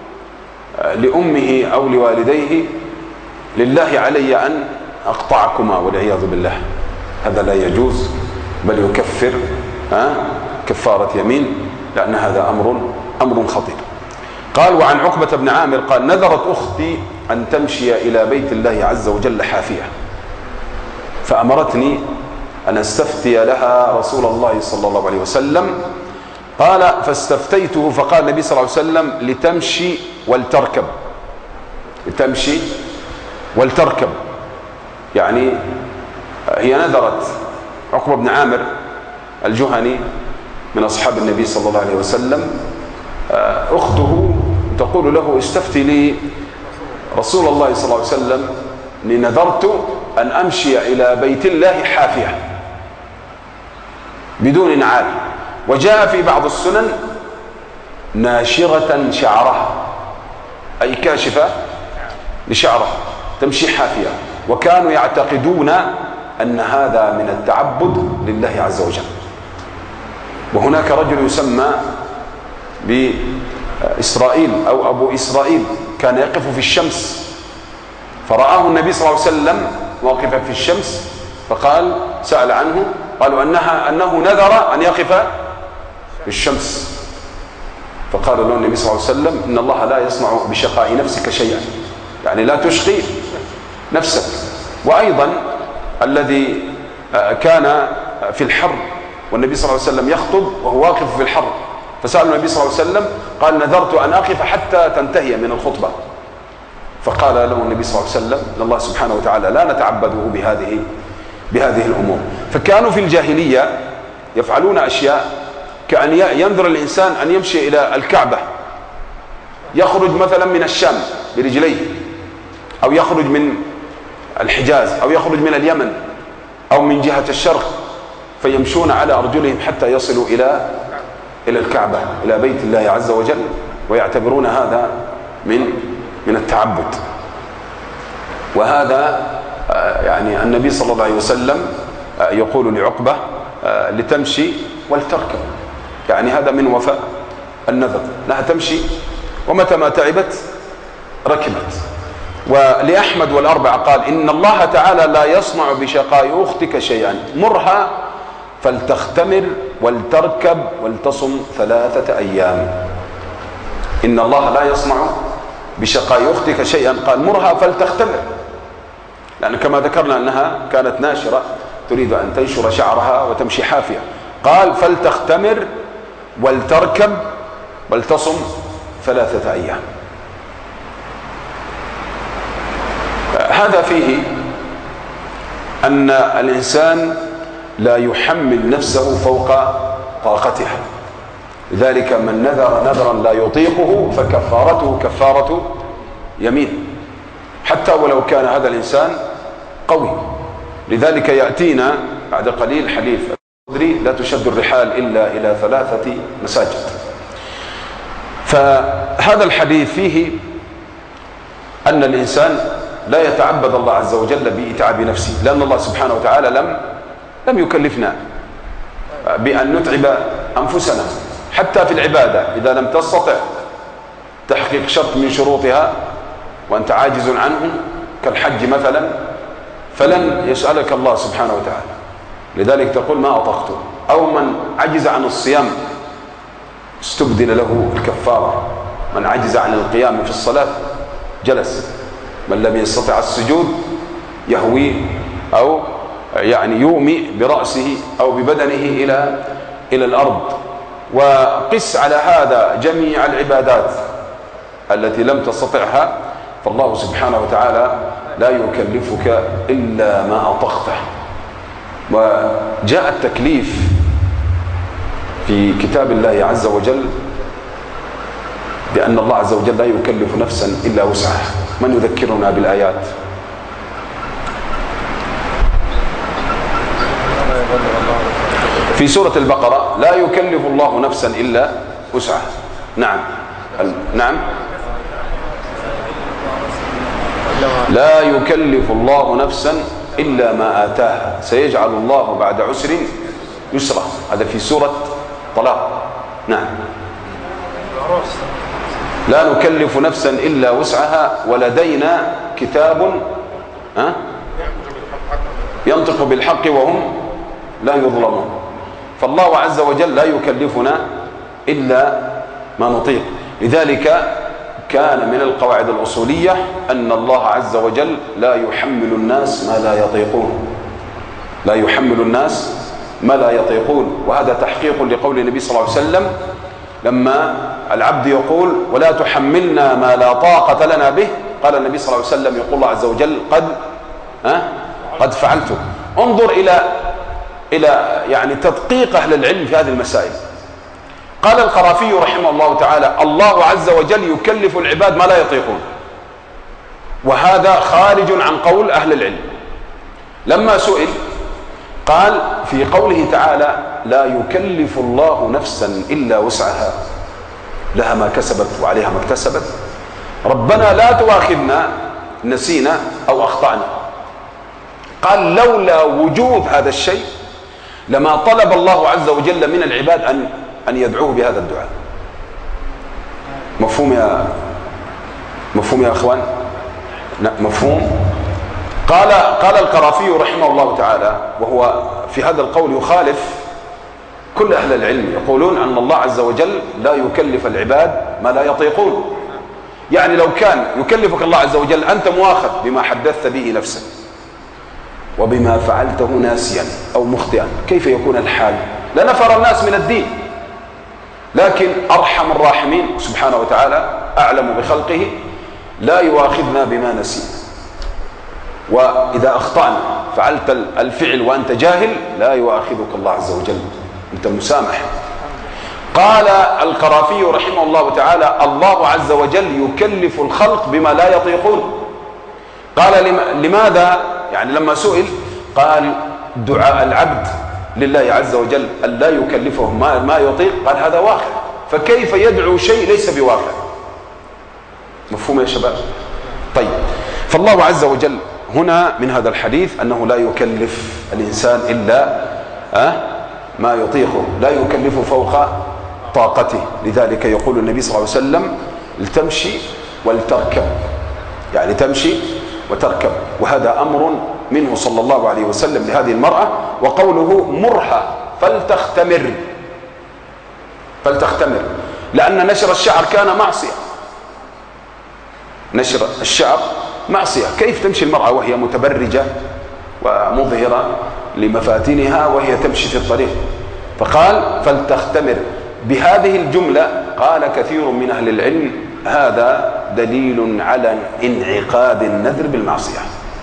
لأمه أو لوالديه لله علي أن أقطعكما والعياذ بالله، هذا لا يجوز، بل يكفر كفارة يمين، لأن هذا أمر خطير. قال وعن عقبة بن عامر قال نذرت أختي أن تمشي إلى بيت الله عز وجل حافية، فأمرتني أن استفتي لها رسول الله صلى الله عليه وسلم، قال فاستفتيته فقال النبي صلى الله عليه وسلم لتمشي ولتركب، لتمشي ولتركب، يعني هي نذرت. عقبة بن عامر الجهني من أصحاب النبي صلى الله عليه وسلم، أخته تقول له استفتي لي رسول الله صلى الله عليه وسلم: إني نذرت أن أمشي إلى بيت الله حافية بدون نعال. وجاء في بعض السنن: ناشرة شعرها، أي كاشفة لشعرها، تمشي حافية. وكانوا يعتقدون أن هذا من التعبد لله عز وجل. وهناك رجل يسمى بإسرائيل أو أبو إسرائيل، كان يقف في الشمس، فرآه النبي صلى الله عليه وسلم واقفا في الشمس، فقال، سأل عنه، قالوا أنه نذر أن يقف في الشمس. فقال له النبي صلى الله عليه وسلم: إن الله لا يصنع بشقاء نفسك شيئا، يعني لا تشقي نفسك. وأيضا الذي كان في الحر والنبي صلى الله عليه وسلم يخطب وهو واقف في الحر، فسأل النبي صلى الله عليه وسلم قال: نذرت أن أقف حتى تنتهي من الخطبة. فقال له النبي صلى الله عليه وسلم: إن الله سبحانه وتعالى لا نتعبده بهذه الأمور. فكانوا في الجاهلية يفعلون أشياء كأن ينذر الإنسان أن يمشي إلى الكعبة، يخرج مثلا من الشام برجليه، أو يخرج من الحجاز، أو يخرج من اليمن، أو من جهة الشرق، فيمشون على أرجلهم حتى يصلوا إلى الكعبة، إلى بيت الله عز وجل، ويعتبرون هذا من التعبد. وهذا يعني النبي صلى الله عليه وسلم يقول لعقبة: لتمشي ولتركب، يعني هذا من وفاء النذر، لها تمشي ومتى ما تعبت ركبت. ولأحمد والأربعة قال: إن الله تعالى لا يصنع بشقاء أختك شيئا، مرها فلتختمر ولتركب ولتصم 3 أيام. إن الله لا يصنع بشقاء أختك شيئا، قال: مرها فلتختمر، لأن كما ذكرنا أنها كانت ناشرة تريد أن تنشر شعرها وتمشي حافية. قال: فلتختمر ولتركب ولتصم 3 أيام. هذا فيه أن الإنسان لا يحمل نفسه فوق طاقتها، لذلك من نذر نذرا لا يطيقه فكفارته كفارة يمين، حتى ولو كان هذا الإنسان قوي. لذلك يأتينا بعد قليل حديث الخدري: لا تشد الرحال إلا إلى 3 مساجد. فهذا الحديث فيه أن الإنسان لا يتعبد الله عز وجل بإتعاب نفسه، لأن الله سبحانه وتعالى لم يكلفنا بأن نتعب أنفسنا حتى في العبادة. إذا لم تستطع تحقيق شرط من شروطها وأنت عاجز عنه كالحج مثلا، فلن يسألك الله سبحانه وتعالى، لذلك تقول: ما أطقته. أو من عجز عن الصيام استبدل له الكفارة، من عجز عن القيام في الصلاة جلس، من لم يستطع السجود يهوي أو يعني يومي برأسه أو ببدنه إلى الأرض. وقس على هذا جميع العبادات التي لم تستطعها، فالله سبحانه وتعالى لا يكلفك إلا ما أطقته. وجاء التكليف في كتاب الله عز وجل بأن الله عز وجل لا يكلف نفسا إلا وسعها. من يذكرنا بالآيات؟ في سورة البقرة: لا يكلف الله نفسا إلا وسعها. نعم، لا يكلف الله نفسا إلا ما آتاها، سيجعل الله بعد عسر يسرا. هذا في سورة طلاق. نعم. لا نكلف نفسا إلا وسعها ولدينا كتاب ينطق بالحق وهم لا يظلمون. فالله عز وجل لا يكلفنا إلا ما نطيق. لذلك كان من القواعد الأصولية أن الله عز وجل لا يحمل الناس ما لا يطيقون، لا يحمل الناس ما لا يطيقون. وهذا تحقيق لقول النبي صلى الله عليه وسلم لما العبد يقول: ولا تحملنا ما لا طاقة لنا به، قال النبي صلى الله عليه وسلم: يقول الله عز وجل: قد فعلت. انظر إلى يعني تدقيق أهل العلم في هذه المسائل. قال القرافي رحمه الله تعالى: الله عز وجل يكلف العباد ما لا يطيقون. وهذا خارج عن قول أهل العلم. لما سئل قال في قوله تعالى لا يكلف الله نفسا إلا وسعها لها ما كسبت وعليها ما اكتسبت، ربنا لا تؤاخذنا نسينا أو أخطأنا. قال لولا وجود هذا الشيء لما طلب الله عز وجل من العباد أن يدعوه بهذا الدعاء. مفهوم يا أخوان؟ مفهوم؟ قال القرافي رحمه الله تعالى، وهو في هذا القول يخالف كل أهل العلم، يقولون أن الله عز وجل لا يكلف العباد ما لا يطيقون. يعني لو كان يكلفك الله عز وجل أنت مؤاخذ بما حدثت به نفسك وبما فعلته ناسيا أو مخطئا، كيف يكون الحال؟ لنفر الناس من الدين. لكن أرحم الراحمين سبحانه وتعالى أعلم بخلقه لا يؤاخذنا بما نسينا، وإذا أخطأنا فعلت الفعل وأنت جاهل لا يؤاخذك الله عز وجل، أنت مسامح. قال القرافي رحمه الله تعالى الله عز وجل يكلف الخلق بما لا يطيقون. قال لماذا؟ يعني لما سئل قال دعاء العبد لله عز وجل أن لا يكلفه ما يطيق، قال هذا واقع، فكيف يدعو شيء ليس بواقع؟ مفهوم يا شباب؟ طيب، فالله عز وجل هنا من هذا الحديث أنه لا يكلف الإنسان إلا ما يطيقه، لا يكلفه فوق طاقته. لذلك يقول النبي صلى الله عليه وسلم لتمشي ولتركب، يعني تمشي وتركب، وهذا أمر منه صلى الله عليه وسلم لهذه المرأة. وقوله مرها فلتختمر، لأن نشر الشعر كان معصية، نشر الشعر معصية. كيف تمشي المرأة وهي متبرجة ومظهرة لمفاتنها وهي تمشي في الطريق؟ فقال فلتختمر. بهذه الجملة قال كثير من أهل العلم هذا دليل على انعقاد النذر بالمعصية،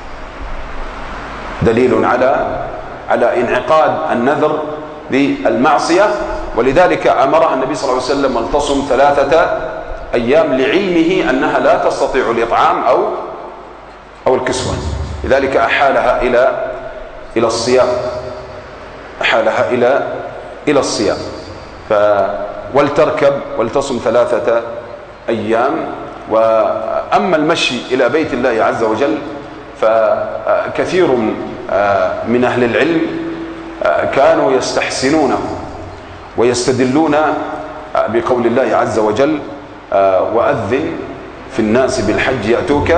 دليل على انعقاد النذر بالمعصية. ولذلك أمرها النبي صلى الله عليه وسلم أن تصم 3 أيام لعلمه أنها لا تستطيع الإطعام أو الكسوة، لذلك أحالها إلى الصيام، أحالها إلى الصيام. ولتركب ولتصم 3 أيام. وأما المشي إلى بيت الله عز وجل فكثير من أهل العلم كانوا يستحسنونه ويستدلون بقول الله عز وجل وأذن في الناس بالحج يأتوك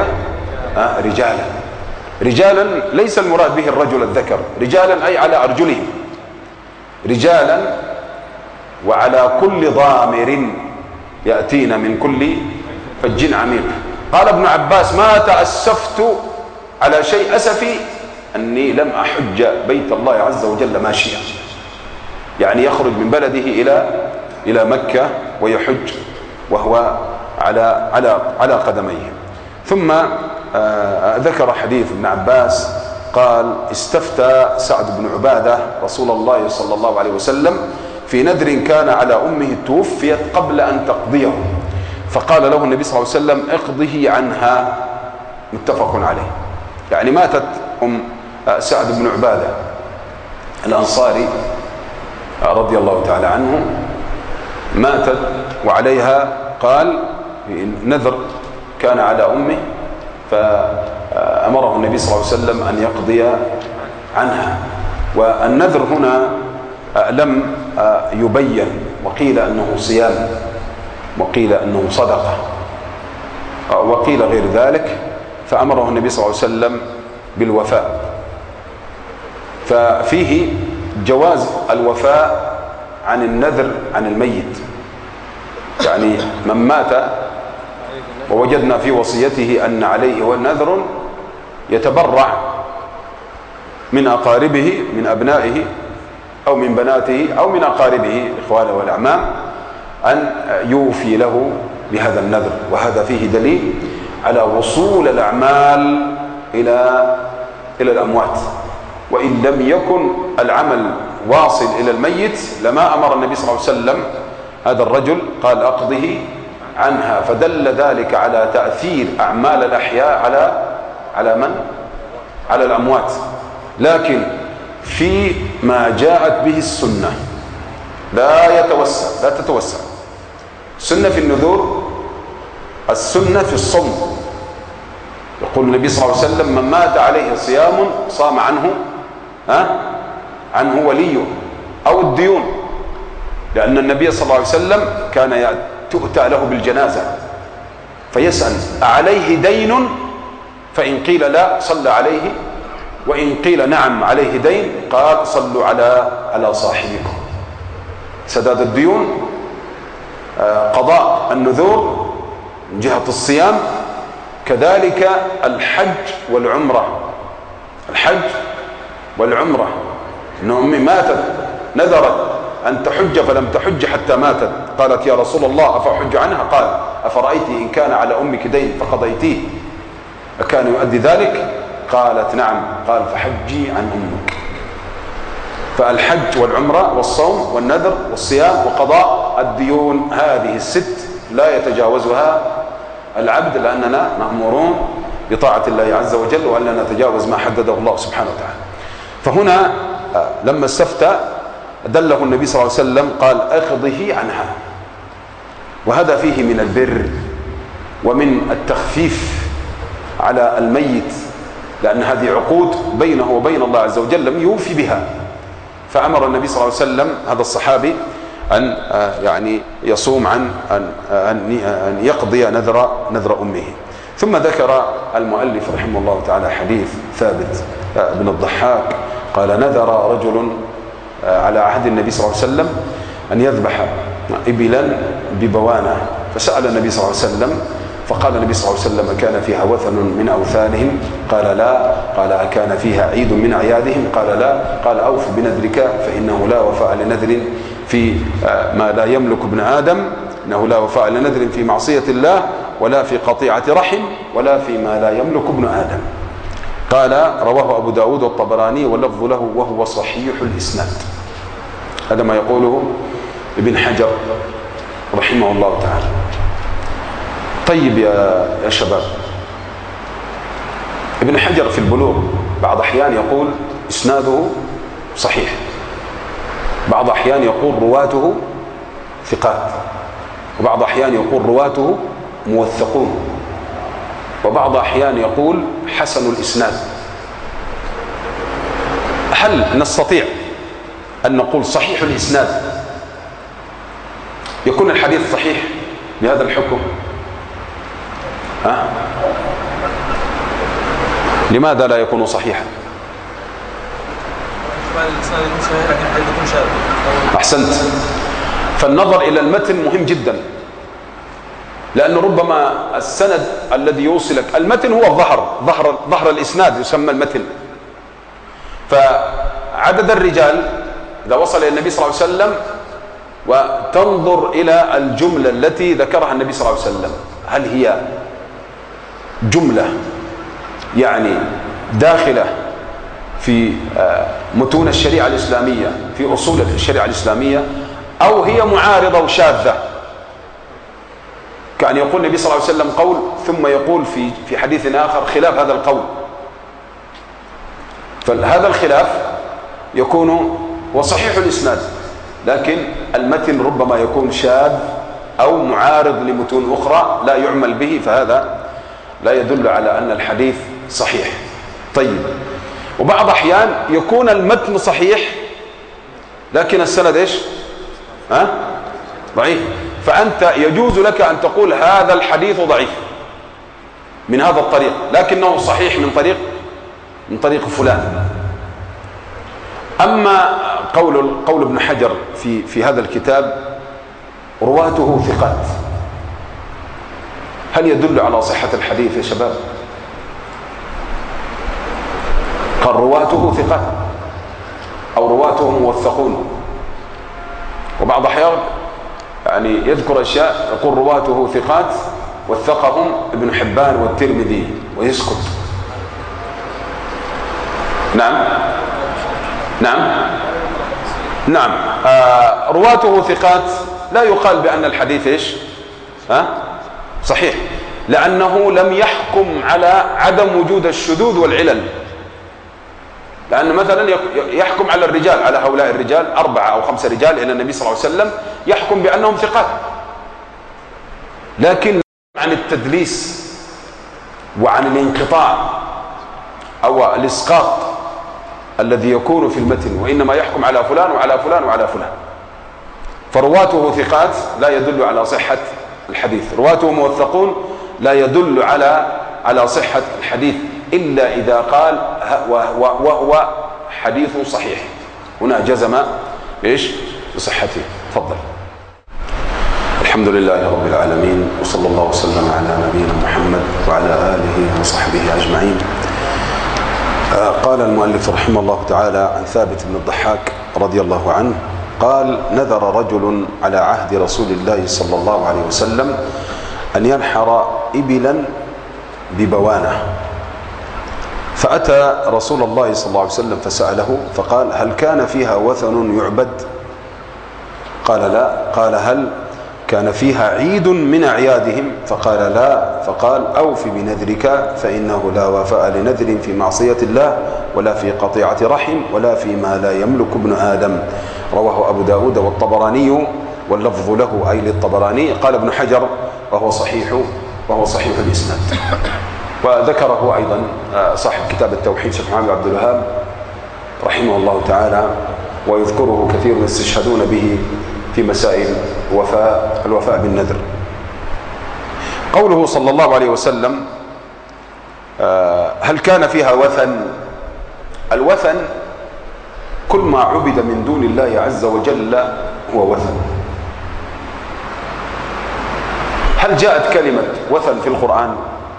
رجالا، ليس المراد به الرجل الذكر، رجالا أي على أرجلهم، رجالا وعلى كل ضامر يأتين من كل فج عميق. قال ابن عباس ما تأسفت على شيء أسفي أني لم أحج بيت الله عز وجل ماشيا، يعني يخرج من بلده إلى مكة ويحج وهو على قدميه. ثم ذكر حديث ابن عباس قال استفتى سعد بن عبادة رسول الله صلى الله عليه وسلم في نذر كان على أمه توفيت قبل أن تقضيه، فقال له النبي صلى الله عليه وسلم اقضه عنها، متفق عليه. يعني ماتت سعد بن عبادة الأنصاري رضي الله تعالى عنه، ماتت وعليها قال نذر كان على أمه، فأمره النبي صلى الله عليه وسلم أن يقضي عنها. والنذر هنا لم يبين، وقيل أنه صيام، وقيل أنه صدقة، وقيل غير ذلك، فأمره النبي صلى الله عليه وسلم بالوفاء. ففيه جواز الوفاء عن النذر عن الميت، يعني من مات ووجدنا في وصيته أن عليه نذر يتبرع من أقاربه من أبنائه أو من بناته أو من أقاربه إخوانه والأعمام أن يوفي له بهذا النذر. وهذا فيه دليل على وصول الأعمال إلى الأموات، وإن لم يكن العمل واصل إلى الميت لما أمر النبي صلى الله عليه وسلم هذا الرجل، قال أقضه عنها، فدل ذلك على تأثير أعمال الأحياء على من؟ على الأموات. لكن في ما جاءت به السنة لا تتوسع. السنة في النذور، السنة في الصوم. يقول النبي صلى الله عليه وسلم: من مات عليه صيام صام عنه وليه أو الديون، لأن النبي صلى الله عليه وسلم كان تؤتى له بالجنازة فيسأل: أعليه دين؟ فإن قيل لا صلى عليه، وإن قيل نعم عليه دين قال: صلوا على صاحبكم. سداد الديون، قضاء النذور من جهة الصيام، كذلك الحج والعمرة. إن أمي ماتت نذرت أن تحج فلم تحج حتى ماتت، قالت: يا رسول الله أفأحج عنها؟ قال: أفرأيت إن كان على أمك دين فقضيتيه أكان يؤدي ذلك؟ قالت: نعم. قال: فحجي عن أمك. فالحج والعمرة والصوم والنذر والصيام وقضاء الديون، هذه الست لا يتجاوزها العبد، لأننا مأمورون بطاعة الله عز وجل وأن لا نتجاوز ما حدده الله سبحانه وتعالى. فهنا لما استفتى دله النبي صلى الله عليه وسلم قال: اقضه عنها. وهذا فيه من البر ومن التخفيف على الميت، لأن هذه عقود بينه وبين الله عز وجل لم يوفي بها، فأمر النبي صلى الله عليه وسلم هذا الصحابي أن يعني يصوم عن أن يقضي نذر أمه. ثم ذكر المؤلف رحمه الله تعالى حديث ثابت بن الضحاك قال: نذر رجل على عهد النبي صلى الله عليه وسلم أن يذبح إبلا ببوانة، فسأل النبي صلى الله عليه وسلم فقال النبي صلى الله عليه وسلم: كان فيها وثن من أوثانهم؟ قال: لا. قال: أكان فيها عيد من أعيادهم؟ قال: لا. قال: أوف بنذرك فإنه لا وفاء لنذر في ما لا يملك ابن آدم، إنه لا وفاء لنذر في معصية الله ولا في قطيعة رحم ولا في ما لا يملك ابن آدم. قال: رواه أبو داود والطبراني واللفظ له وهو صحيح الإسناد. هذا ما يقوله ابن حجر رحمه الله تعالى. طيب يا شباب، ابن حجر في البلوغ بعض أحيان يقول إسناده صحيح، بعض أحيان يقول رواته ثقات، وبعض أحيان يقول رواته موثقون، وبعض أحيان يقول حسن الإسناد. هل نستطيع أن نقول صحيح الإسناد يكون الحديث صحيح بهذا الحكم؟ لماذا لا يكون صحيحا؟ أحسنت. فالنظر إلى المتن مهم جدا، لأن ربما السند الذي يوصلك، المتن هو ظهر الإسناد يسمى المتن. فعدد الرجال إذا وصل إلى النبي صلى الله عليه وسلم وتنظر إلى الجملة التي ذكرها النبي صلى الله عليه وسلم، هل هي جملة يعني داخلة في متون الشريعة الإسلامية، في أصول الشريعة الإسلامية، أو هي معارضة وشاذة؟ كأن يقول النبي صلى الله عليه وسلم قول ثم يقول في حديث آخر خلاف هذا القول، فهذا الخلاف يكون وصحيح الإسناد، لكن المتن ربما يكون شاذ أو معارض لمتون أخرى لا يعمل به، فهذا لا يدل على أن الحديث صحيح. طيب، وبعض أحيان يكون المتن صحيح لكن السند إيش؟ ضعيف، فأنت يجوز لك أن تقول هذا الحديث ضعيف من هذا الطريق، لكنه صحيح من طريق فلان. أما قول ابن حجر في هذا الكتاب رواته ثقات، هل يدل على صحة الحديث يا شباب؟ قال رواته ثقات أو رواته موثقون، وبعض أحيان يعني يذكر أشياء يقول رواته ثقات وثقهم ابن حبان والترمذي ويسكت. نعم. رواته ثقات لا يقال بأن الحديث إيش؟ صحيح، لأنه لم يحكم على عدم وجود الشذوذ والعلل. لأن مثلا يحكم على الرجال، على هؤلاء الرجال 4 أو 5 رجال، لأن النبي صلى الله عليه وسلم يحكم بأنهم ثقات، لكن عن التدليس وعن الانقطاع أو الإسقاط الذي يكون في المتن، وإنما يحكم على فلان وعلى فلان وعلى فلان. فرواته ثقات لا يدل على صحة الحديث، رواته موثقون لا يدل على صحة الحديث إلا إذا قال وهو حديث صحيح، هنا جزم بصحته. تفضل. الحمد لله رب العالمين، وصلى الله وسلم على نبينا محمد وعلى آله وصحبه أجمعين. قال المؤلف رحمه الله تعالى عن ثابت بن الضحاك رضي الله عنه قال: نذر رجل على عهد رسول الله صلى الله عليه وسلم أن ينحر إبلا ببوانة، فأتى رسول الله صلى الله عليه وسلم فسأله فقال: هل كان فيها وثن يعبد؟ قال: لا. قال: هل كان فيها عيد من أعيادهم؟ فقال: لا. فقال: أوف بنذرك، فإنه لا وفاء لنذر في معصية الله ولا في قطيعة رحم ولا فيما لا يملك ابن آدم. رواه أبو داود والطبراني، واللفظ له أي للطبراني. قال ابن حجر: وهو صحيح الإسناد. وذكره أيضا صاحب كتاب التوحيد شيخ محمد عبد الوهاب رحمه الله تعالى، ويذكره كثير يستشهدون به في مسائل الوفاء بالنذر. قوله صلى الله عليه وسلم: هل كان فيها وثن؟ الوثن كل ما عبد من دون الله عز وجل هو وثن. هل جاءت كلمة وثن في القرآن؟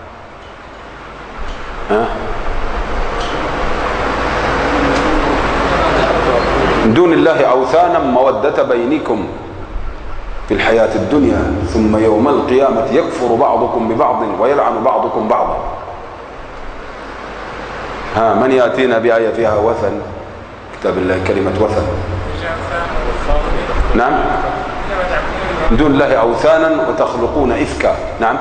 من دون الله أوثانا مودة بينكم في الحياة الدنيا ثم يوم القيامة يكفر بعضكم ببعض ويلعن بعضكم بعضا. من يأتينا بآية فيها وثن؟ كتاب الله كلمة وثن. نعم. من دون الله أوثانا وتخلقون إفكا. نعم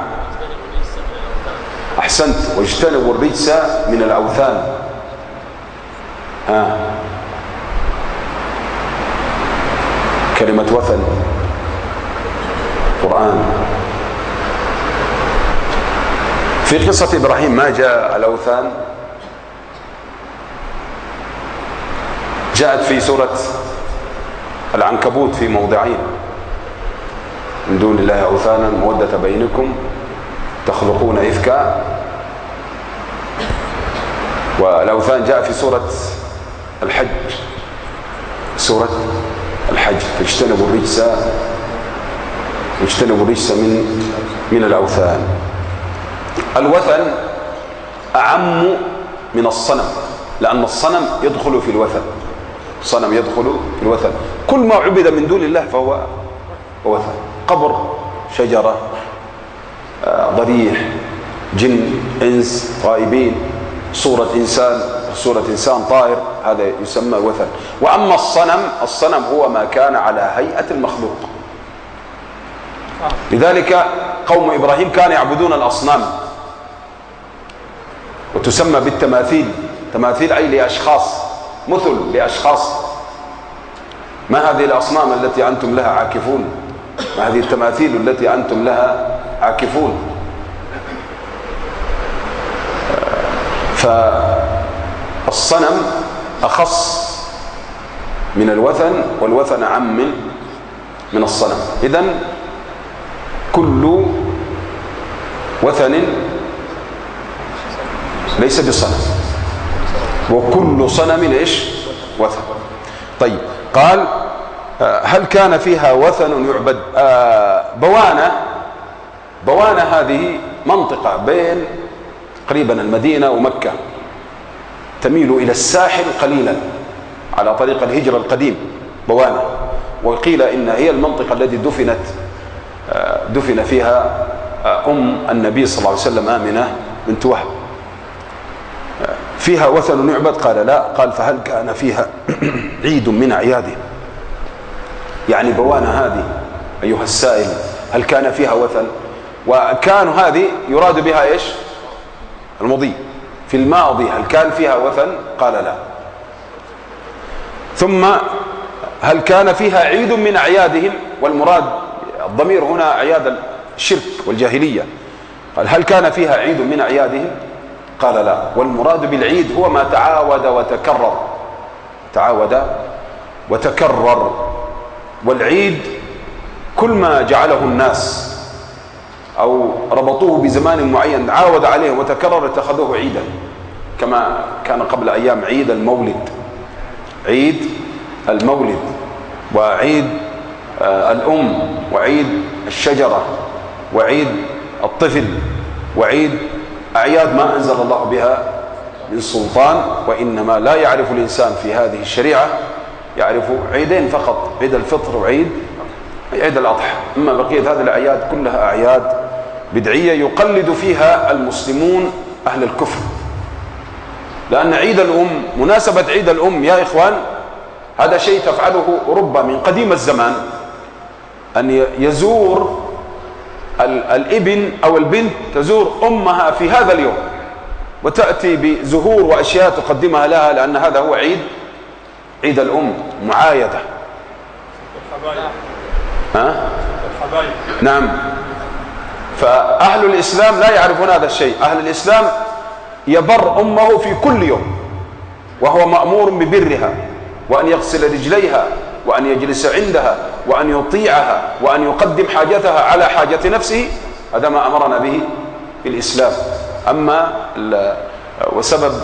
أحسنت. واجتنبوا الرجس من الأوثان. كلمة وثن قرآن. في قصة إبراهيم ما جاء الأوثان؟ جاءت في سورة العنكبوت في موضعين: من دون الله أوثانا مودة بينكم تخلقون إفكا. والأوثان جاء في سورة الحج، فاجتنبوا الرجس من الأوثان. الوثن أعم من الصنم، لأن الصنم يدخل في الوثن. كل ما عبد من دون الله فهو وثن. قبر، شجرة، ضريح، جن، إنس، غائبين، صورة إنسان طائر، هذا يسمى وثن. وأما الصنم هو ما كان على هيئة المخلوق. لذلك قوم إبراهيم كانوا يعبدون الأصنام، وتسمى بالتماثيل. تماثيل أي لأشخاص، مثل لأشخاص. ما هذه الأصنام التي أنتم لها عاكفون؟ ما هذه التماثيل التي أنتم لها عاكفون؟ فالصنم أخص من الوثن، والوثن أعم من الصنم. إذن كل وثن ليس بصنم، وكل صنم وثن. طيب، قال: هل كان فيها وثن يعبد؟ بوانة هذه منطقة بين قريبا المدينة ومكة، تميل إلى الساحل قليلا على طريق الهجرة القديم. بوانة، وقيل إن هي المنطقة التي دفن فيها النبي صلى الله عليه وسلم آمنة بنت وهب. فيها وثن يعبد؟ قال: لا. قال: فهل كان فيها عيد من أعياده؟ يعني بوانة هذه أيها السائل، هل كان فيها وثن؟ وكانوا هذه يراد بها إيش؟ المضي. في الماضي هل كان فيها وثن؟ قال لا. ثم هل كان فيها عيد من أعيادهم؟ والمراد الضمير هنا أعياد الشرك والجاهلية. قال هل كان فيها عيد من أعيادهم؟ قال لا. والمراد بالعيد هو ما تعاود وتكرر، تعاود وتكرر. والعيد كل ما جعله الناس أو ربطوه بزمان معين عاود عليه وتكرر اتخذوه عيدا، كما كان قبل أيام عيد المولد، عيد المولد وعيد الأم وعيد الشجرة وعيد الطفل وعيد أعياد ما أنزل الله بها من سلطان. وإنما لا يعرف الإنسان في هذه الشريعة، يعرف عيدين فقط، عيد الفطر وعيد الأضحى. أما بقية هذه الأعياد كلها أعياد بدعية يقلد فيها المسلمون أهل الكفر. لأن عيد الأم، مناسبة عيد الأم يا إخوان، هذا شيء تفعله أوروبا من قديم الزمان، أن يزور الابن أو البنت تزور أمها في هذا اليوم وتأتي بزهور وأشياء تقدمها لها، لأن هذا هو عيد الأم، معايدة. نعم. فأهل الإسلام لا يعرفون هذا الشيء. أهل الإسلام يبر أمه في كل يوم، وهو مأمور ببرها وأن يغسل رجليها وأن يجلس عندها وأن يطيعها وأن يقدم حاجتها على حاجة نفسه. هذا ما أمرنا به الإسلام. أما وسبب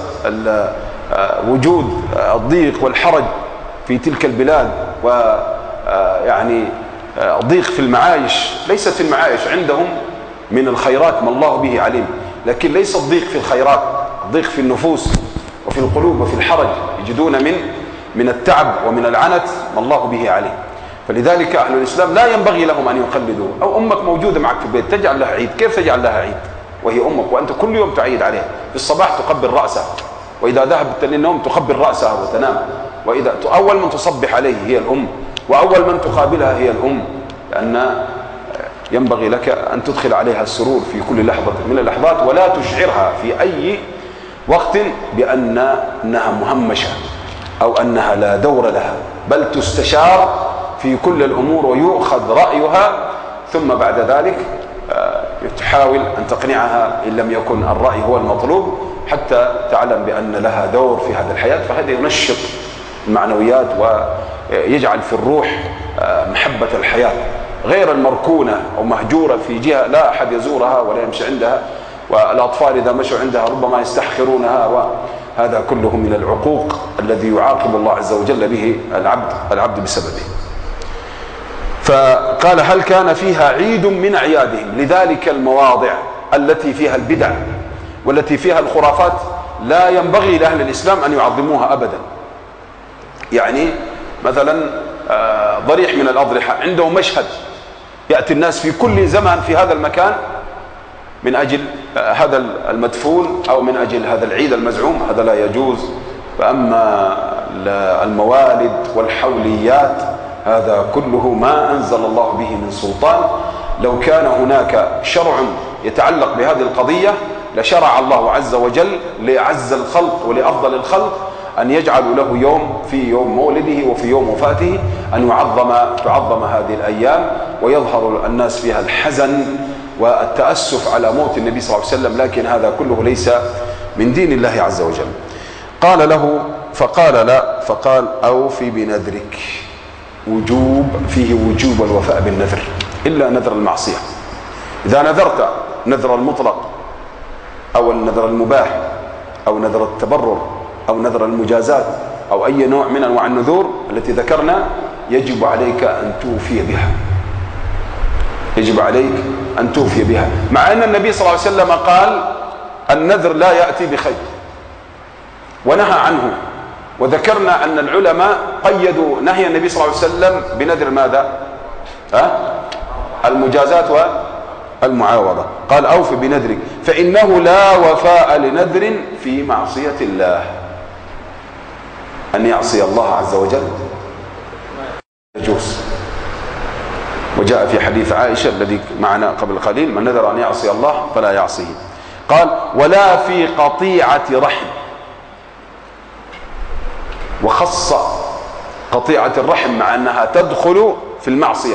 وجود الضيق والحرج في تلك البلاد ويعني ضيق في المعايش، ليست في المعايش عندهم من الخيرات ما الله به عليم، لكن ليس الضيق في الخيرات، الضيق في النفوس وفي القلوب وفي الحرج، يجدون من التعب ومن العنت ما الله به عليم. فلذلك أهل الإسلام لا ينبغي لهم أن يقلدوا. أو أمك موجودة معك في البيت تجعل لها عيد، كيف تجعل لها عيد وهي أمك وأنت كل يوم تعيد عليها؟ في الصباح تقبل رأسها، وإذا ذهبت للنوم تقبل رأسها وتنام، وإذا أول من تصبح عليه هي الأم، وأول من تقابلها هي الأم، لأن ينبغي لك أن تدخل عليها السرور في كل لحظة من اللحظات، ولا تشعرها في أي وقت بأنها مهمشة أو أنها لا دور لها، بل تستشار في كل الأمور ويؤخذ رأيها، ثم بعد ذلك تحاول أن تقنعها إن لم يكن الرأي هو المطلوب، حتى تعلم بأن لها دور في هذه الحياة. فهذا ينشط المعنويات ويجعل في الروح محبة الحياة، غير المركونة أو مهجورة في جهة لا أحد يزورها ولا يمشي عندها، والأطفال إذا مشوا عندها ربما يستحقرونها، وهذا كله من العقوق الذي يعاقب الله عز وجل به العبد بسببه. فقال هل كان فيها عيد من أعيادهم؟ لذلك المواضع التي فيها البدع والتي فيها الخرافات لا ينبغي لأهل الإسلام أن يعظموها أبدا. يعني مثلا ضريح من الأضرحة عنده مشهد، يأتي الناس في كل زمان في هذا المكان من أجل هذا المدفون أو من أجل هذا العيد المزعوم، هذا لا يجوز. فأما الموالد والحوليات هذا كله ما أنزل الله به من سلطان. لو كان هناك شرع يتعلق بهذه القضية لشرع الله عز وجل لأعز الخلق ولأفضل الخلق أن يجعلوا له يوم في يوم مولده وفي يوم وفاته، أن تعظم هذه الأيام ويظهر الناس فيها الحزن والتأسف على موت النبي صلى الله عليه وسلم، لكن هذا كله ليس من دين الله عز وجل. قال له فقال لا، فقال أوفي بنذرك، فيه وجوب الوفاء بالنذر إلا نذر المعصية. إذا نذرت نذر المطلق أو النذر المباح أو نذر التبرر أو نذر المجازات أو أي نوع من أنواع النذور التي ذكرنا، يجب عليك أن توفي بها، يجب عليك أن توفي بها، مع أن النبي صلى الله عليه وسلم قال النذر لا يأتي بخير ونهى عنه. وذكرنا أن العلماء قيدوا نهي النبي صلى الله عليه وسلم بنذر ماذا؟ المجازات والمعاوضة. قال أوف بنذرك فإنه لا وفاء لنذر في معصية الله. أن يعصي الله عز وجل يجوز، وجاء في حديث عائشة الذي معنا قبل قليل: من نذر أن يعصي الله فلا يعصيه. قال: ولا في قطيعة رحم. وخص قطيعة الرحم مع أنها تدخل في المعصية،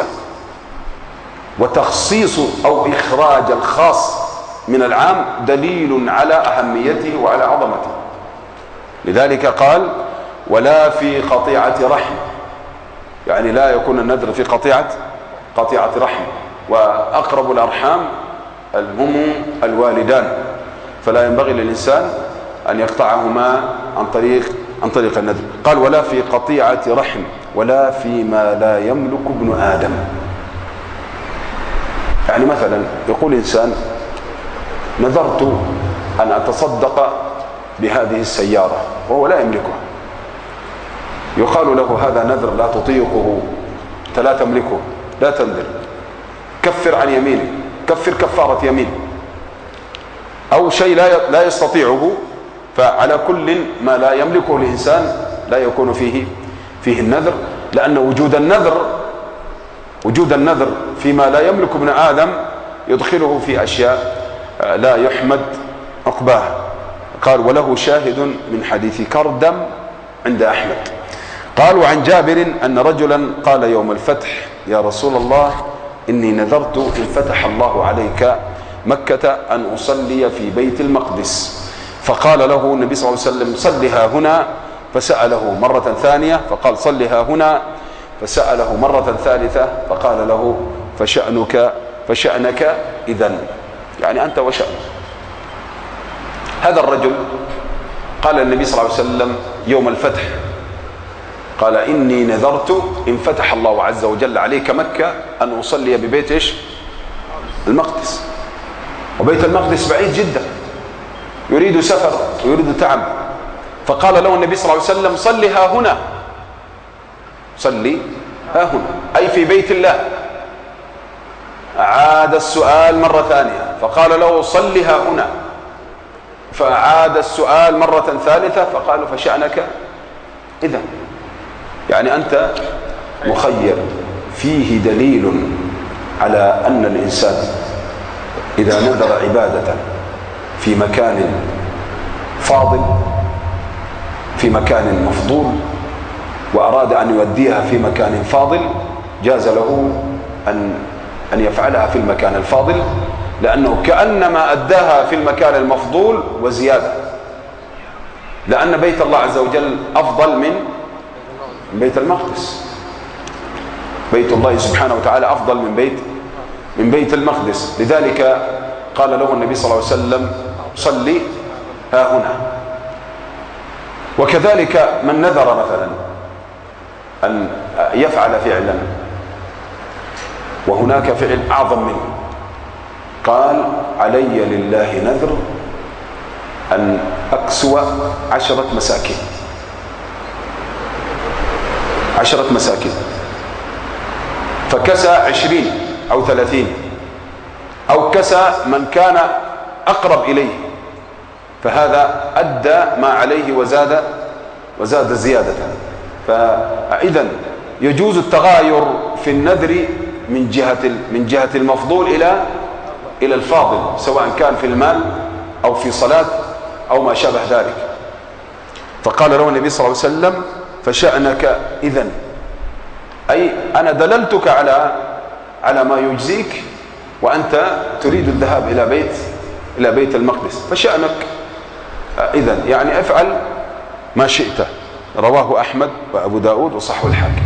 وتخصيص أو إخراج الخاص من العام دليل على أهميته وعلى عظمته. لذلك قال: ولا في قطيعة رحم، يعني لا يكون النذر في قطيعة رحم. وأقرب الأرحام هم الوالدان، فلا ينبغي للإنسان أن يقطعهما عن طريق النذر. قال: ولا في قطيعة رحم ولا فيما لا يملك ابن آدم. يعني مثلا يقول إنسان: نذرت أن أتصدق بهذه السيارة، وهو لا يملكها. يقال له: هذا نذر لا تطيقه، أنت لا تملكه، لا تنذر، كفر عن يمينك، كفر كفارة يمين، أو شيء لا يستطيعه. فعلى كل ما لا يملكه الإنسان لا يكون فيه النذر، لأن وجود النذر فيما لا يملك ابن آدم يدخله في أشياء لا يحمد عقباها. قال: وله شاهد من حديث كردم عند أحمد. قال: وعن جابر أن رجلا قال يوم الفتح: يا رسول الله، إني نذرت إن فتح الله عليك مكة أن أصلي في بيت المقدس. فقال له النبي صلى الله عليه وسلم: صلها هنا. فسأله مرة ثانية فقال: صلها هنا. فسأله مرة ثالثة فقال له: فشأنك إذن، يعني أنت وشأنك. هذا الرجل قال النبي صلى الله عليه وسلم يوم الفتح، قال: إني نذرت إن فتح الله عز وجل عليك مكة أن أصلي ببيت المقدس. وبيت المقدس بعيد جدا، يريد سفر ويريد تعب. فقال له النبي صلى الله عليه وسلم: صلها هنا، صلي ها هنا، أي في بيت الله. أعاد السؤال مرة ثانية فقال له: صلها هنا. فأعاد السؤال مرة ثالثة فقال: فشأنك إذا، يعني أنت مخير. فيه دليل على أن الإنسان إذا نذر عبادة في مكان فاضل، في مكان مفضول، وأراد أن يؤديها في مكان فاضل، جاز له أن يفعلها في المكان الفاضل، لأنه كأنما أداها في المكان المفضول وزيادة، لأن بيت الله عز وجل أفضل من بيت المقدس. بيت الله سبحانه وتعالى أفضل من بيت المقدس. لذلك قال له النبي صلى الله عليه وسلم: صلي ها هنا. وكذلك من نذر مثلا أن يفعل فعلا وهناك فعل أعظم منه، قال: علي لله نذر أن أكسو 10 مساكين، 10 مساكين، فكسى 20 أو 30 أو كسى من كان أقرب إليه، فهذا أدى ما عليه وزاد زيادة. فإذن يجوز التغاير في النذر من جهة المفضول إلى الفاضل، سواء كان في المال أو في صلاة أو ما شابه ذلك. فقال له النبي صلى الله عليه وسلم: فشأنك إذن، أي أنا دللتك على ما يجزيك وأنت تريد الذهاب إلى بيت المقدس، فشأنك إذن، يعني افعل ما شئت. رواه أحمد وأبو داود وصححه الحاكم.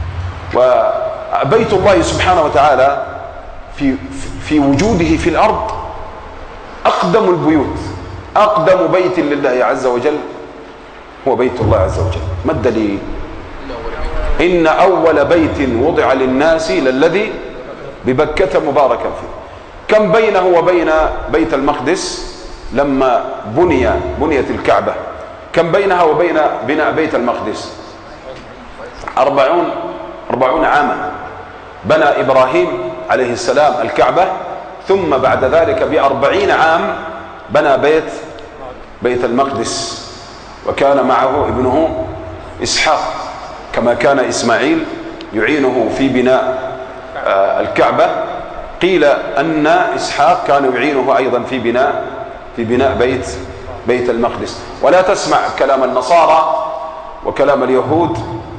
وبيت الله سبحانه وتعالى في وجوده في الأرض أقدم البيوت، أقدم بيت لله عز وجل هو بيت الله عز وجل. ما الدليل؟ إن أول بيت وضع للناس للذي ببكة مباركا فيه. كم بينه وبين بيت المقدس لما بنيت الكعبة؟ كم بينها وبين بناء بيت المقدس؟ 40 عاما. بنى إبراهيم عليه السلام الكعبة، ثم بعد ذلك ب40 عام بنى بيت المقدس، وكان معه ابنه إسحاق، كما كان إسماعيل يعينه في بناء الكعبة قيل أن إسحاق كان يعينه أيضا في بناء بيت المقدس. ولا تسمع كلام النصارى وكلام اليهود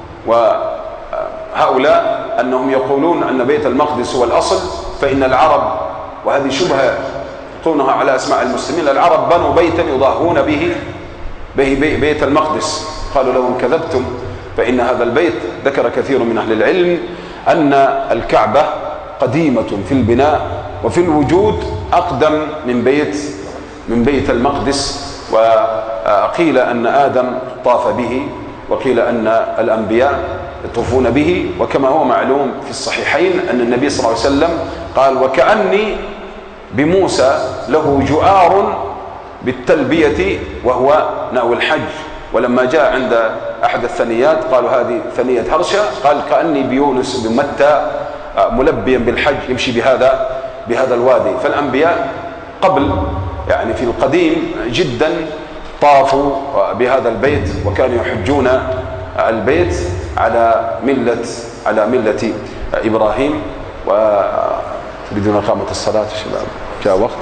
وهؤلاء أنهم يقولون أن بيت المقدس هو الأصل، فإن العرب، وهذه شبهة يقولونها على أسماع المسلمين، العرب بنوا بيتا يضاهون به بيت المقدس. قالوا لهم كذبتم، فإن هذا البيت ذكر كثير من أهل العلم أن الكعبة قديمة في البناء وفي الوجود أقدم من بيت المقدس. وقيل أن آدم طاف به، وقيل أن الأنبياء يطوفون به، وكما هو معلوم في الصحيحين أن النبي صلى الله عليه وسلم قال: وكأني بموسى له جؤار بالتلبية وهو نأو الحج. ولما جاء عند أحد الثنيات قالوا هذه ثنية هرشة، قال: كأني بيونس بن متى ملبيا بالحج يمشي بهذا الوادي. فالأنبياء قبل يعني في القديم جدا طافوا بهذا البيت، وكانوا يحجون البيت على ملة إبراهيم. وتريدون إقامة الصلاة يا شباب؟ جاء وقت.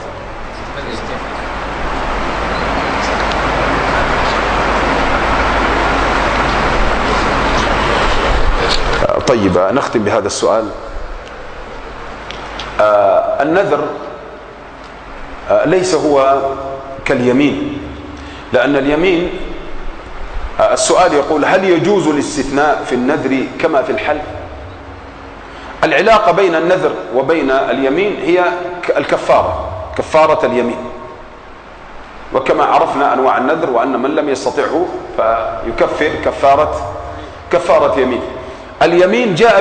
طيب، نختم بهذا السؤال. النذر ليس هو كاليمين، لأن اليمين، السؤال يقول: هل يجوز الاستثناء في النذر كما في الحلف؟ العلاقة بين النذر وبين اليمين هي كفارة اليمين. وكما عرفنا أنواع النذر، وأن من لم يستطعه فيكفر كفارة يمين. اليمين جاء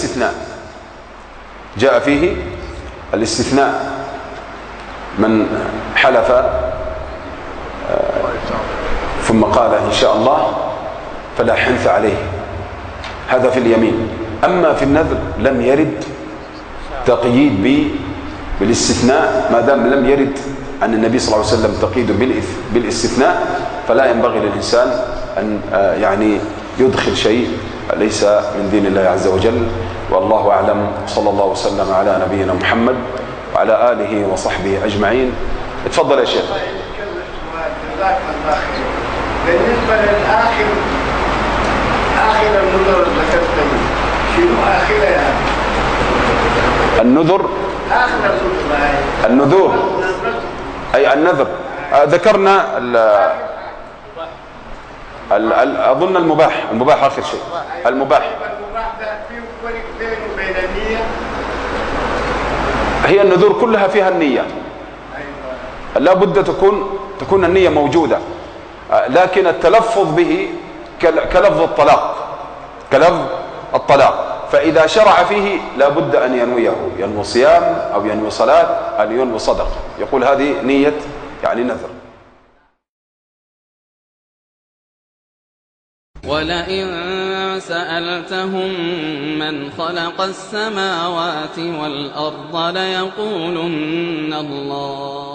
فيه الاستثناء، من حلف ثم قال إن شاء الله فلا حنث عليه، هذا في اليمين. أما في النذر لم يرد تقييد بالاستثناء، ما دام لم يرد عن النبي صلى الله عليه وسلم تقييد بالاستثناء، فلا ينبغي للإنسان أن يعني يدخل شيء ليس من دين الله عز وجل. والله أعلم، صلى الله وسلم على نبينا محمد وعلى آله وصحبه أجمعين. اتفضل يا شيخ. بالنسبة للآخر، آخر النذر ذكرتني، شنو آخرها يعني؟ النذر، آخر النذور أي النذر. ذكرنا أظن المباح آخر شيء. المباح ده فيه فرق بينه وبين النية. هي النذور كلها فيها النية، لا بد تكون النية موجودة، لكن التلفظ به كلفظ الطلاق، فإذا شرع فيه لا بد أن ينوي صيام أو ينوي صلاة أو ينوي صدق، يقول هذه نية يعني نذر. ولئن سألتهم من خلق السماوات والأرض ليقولن الله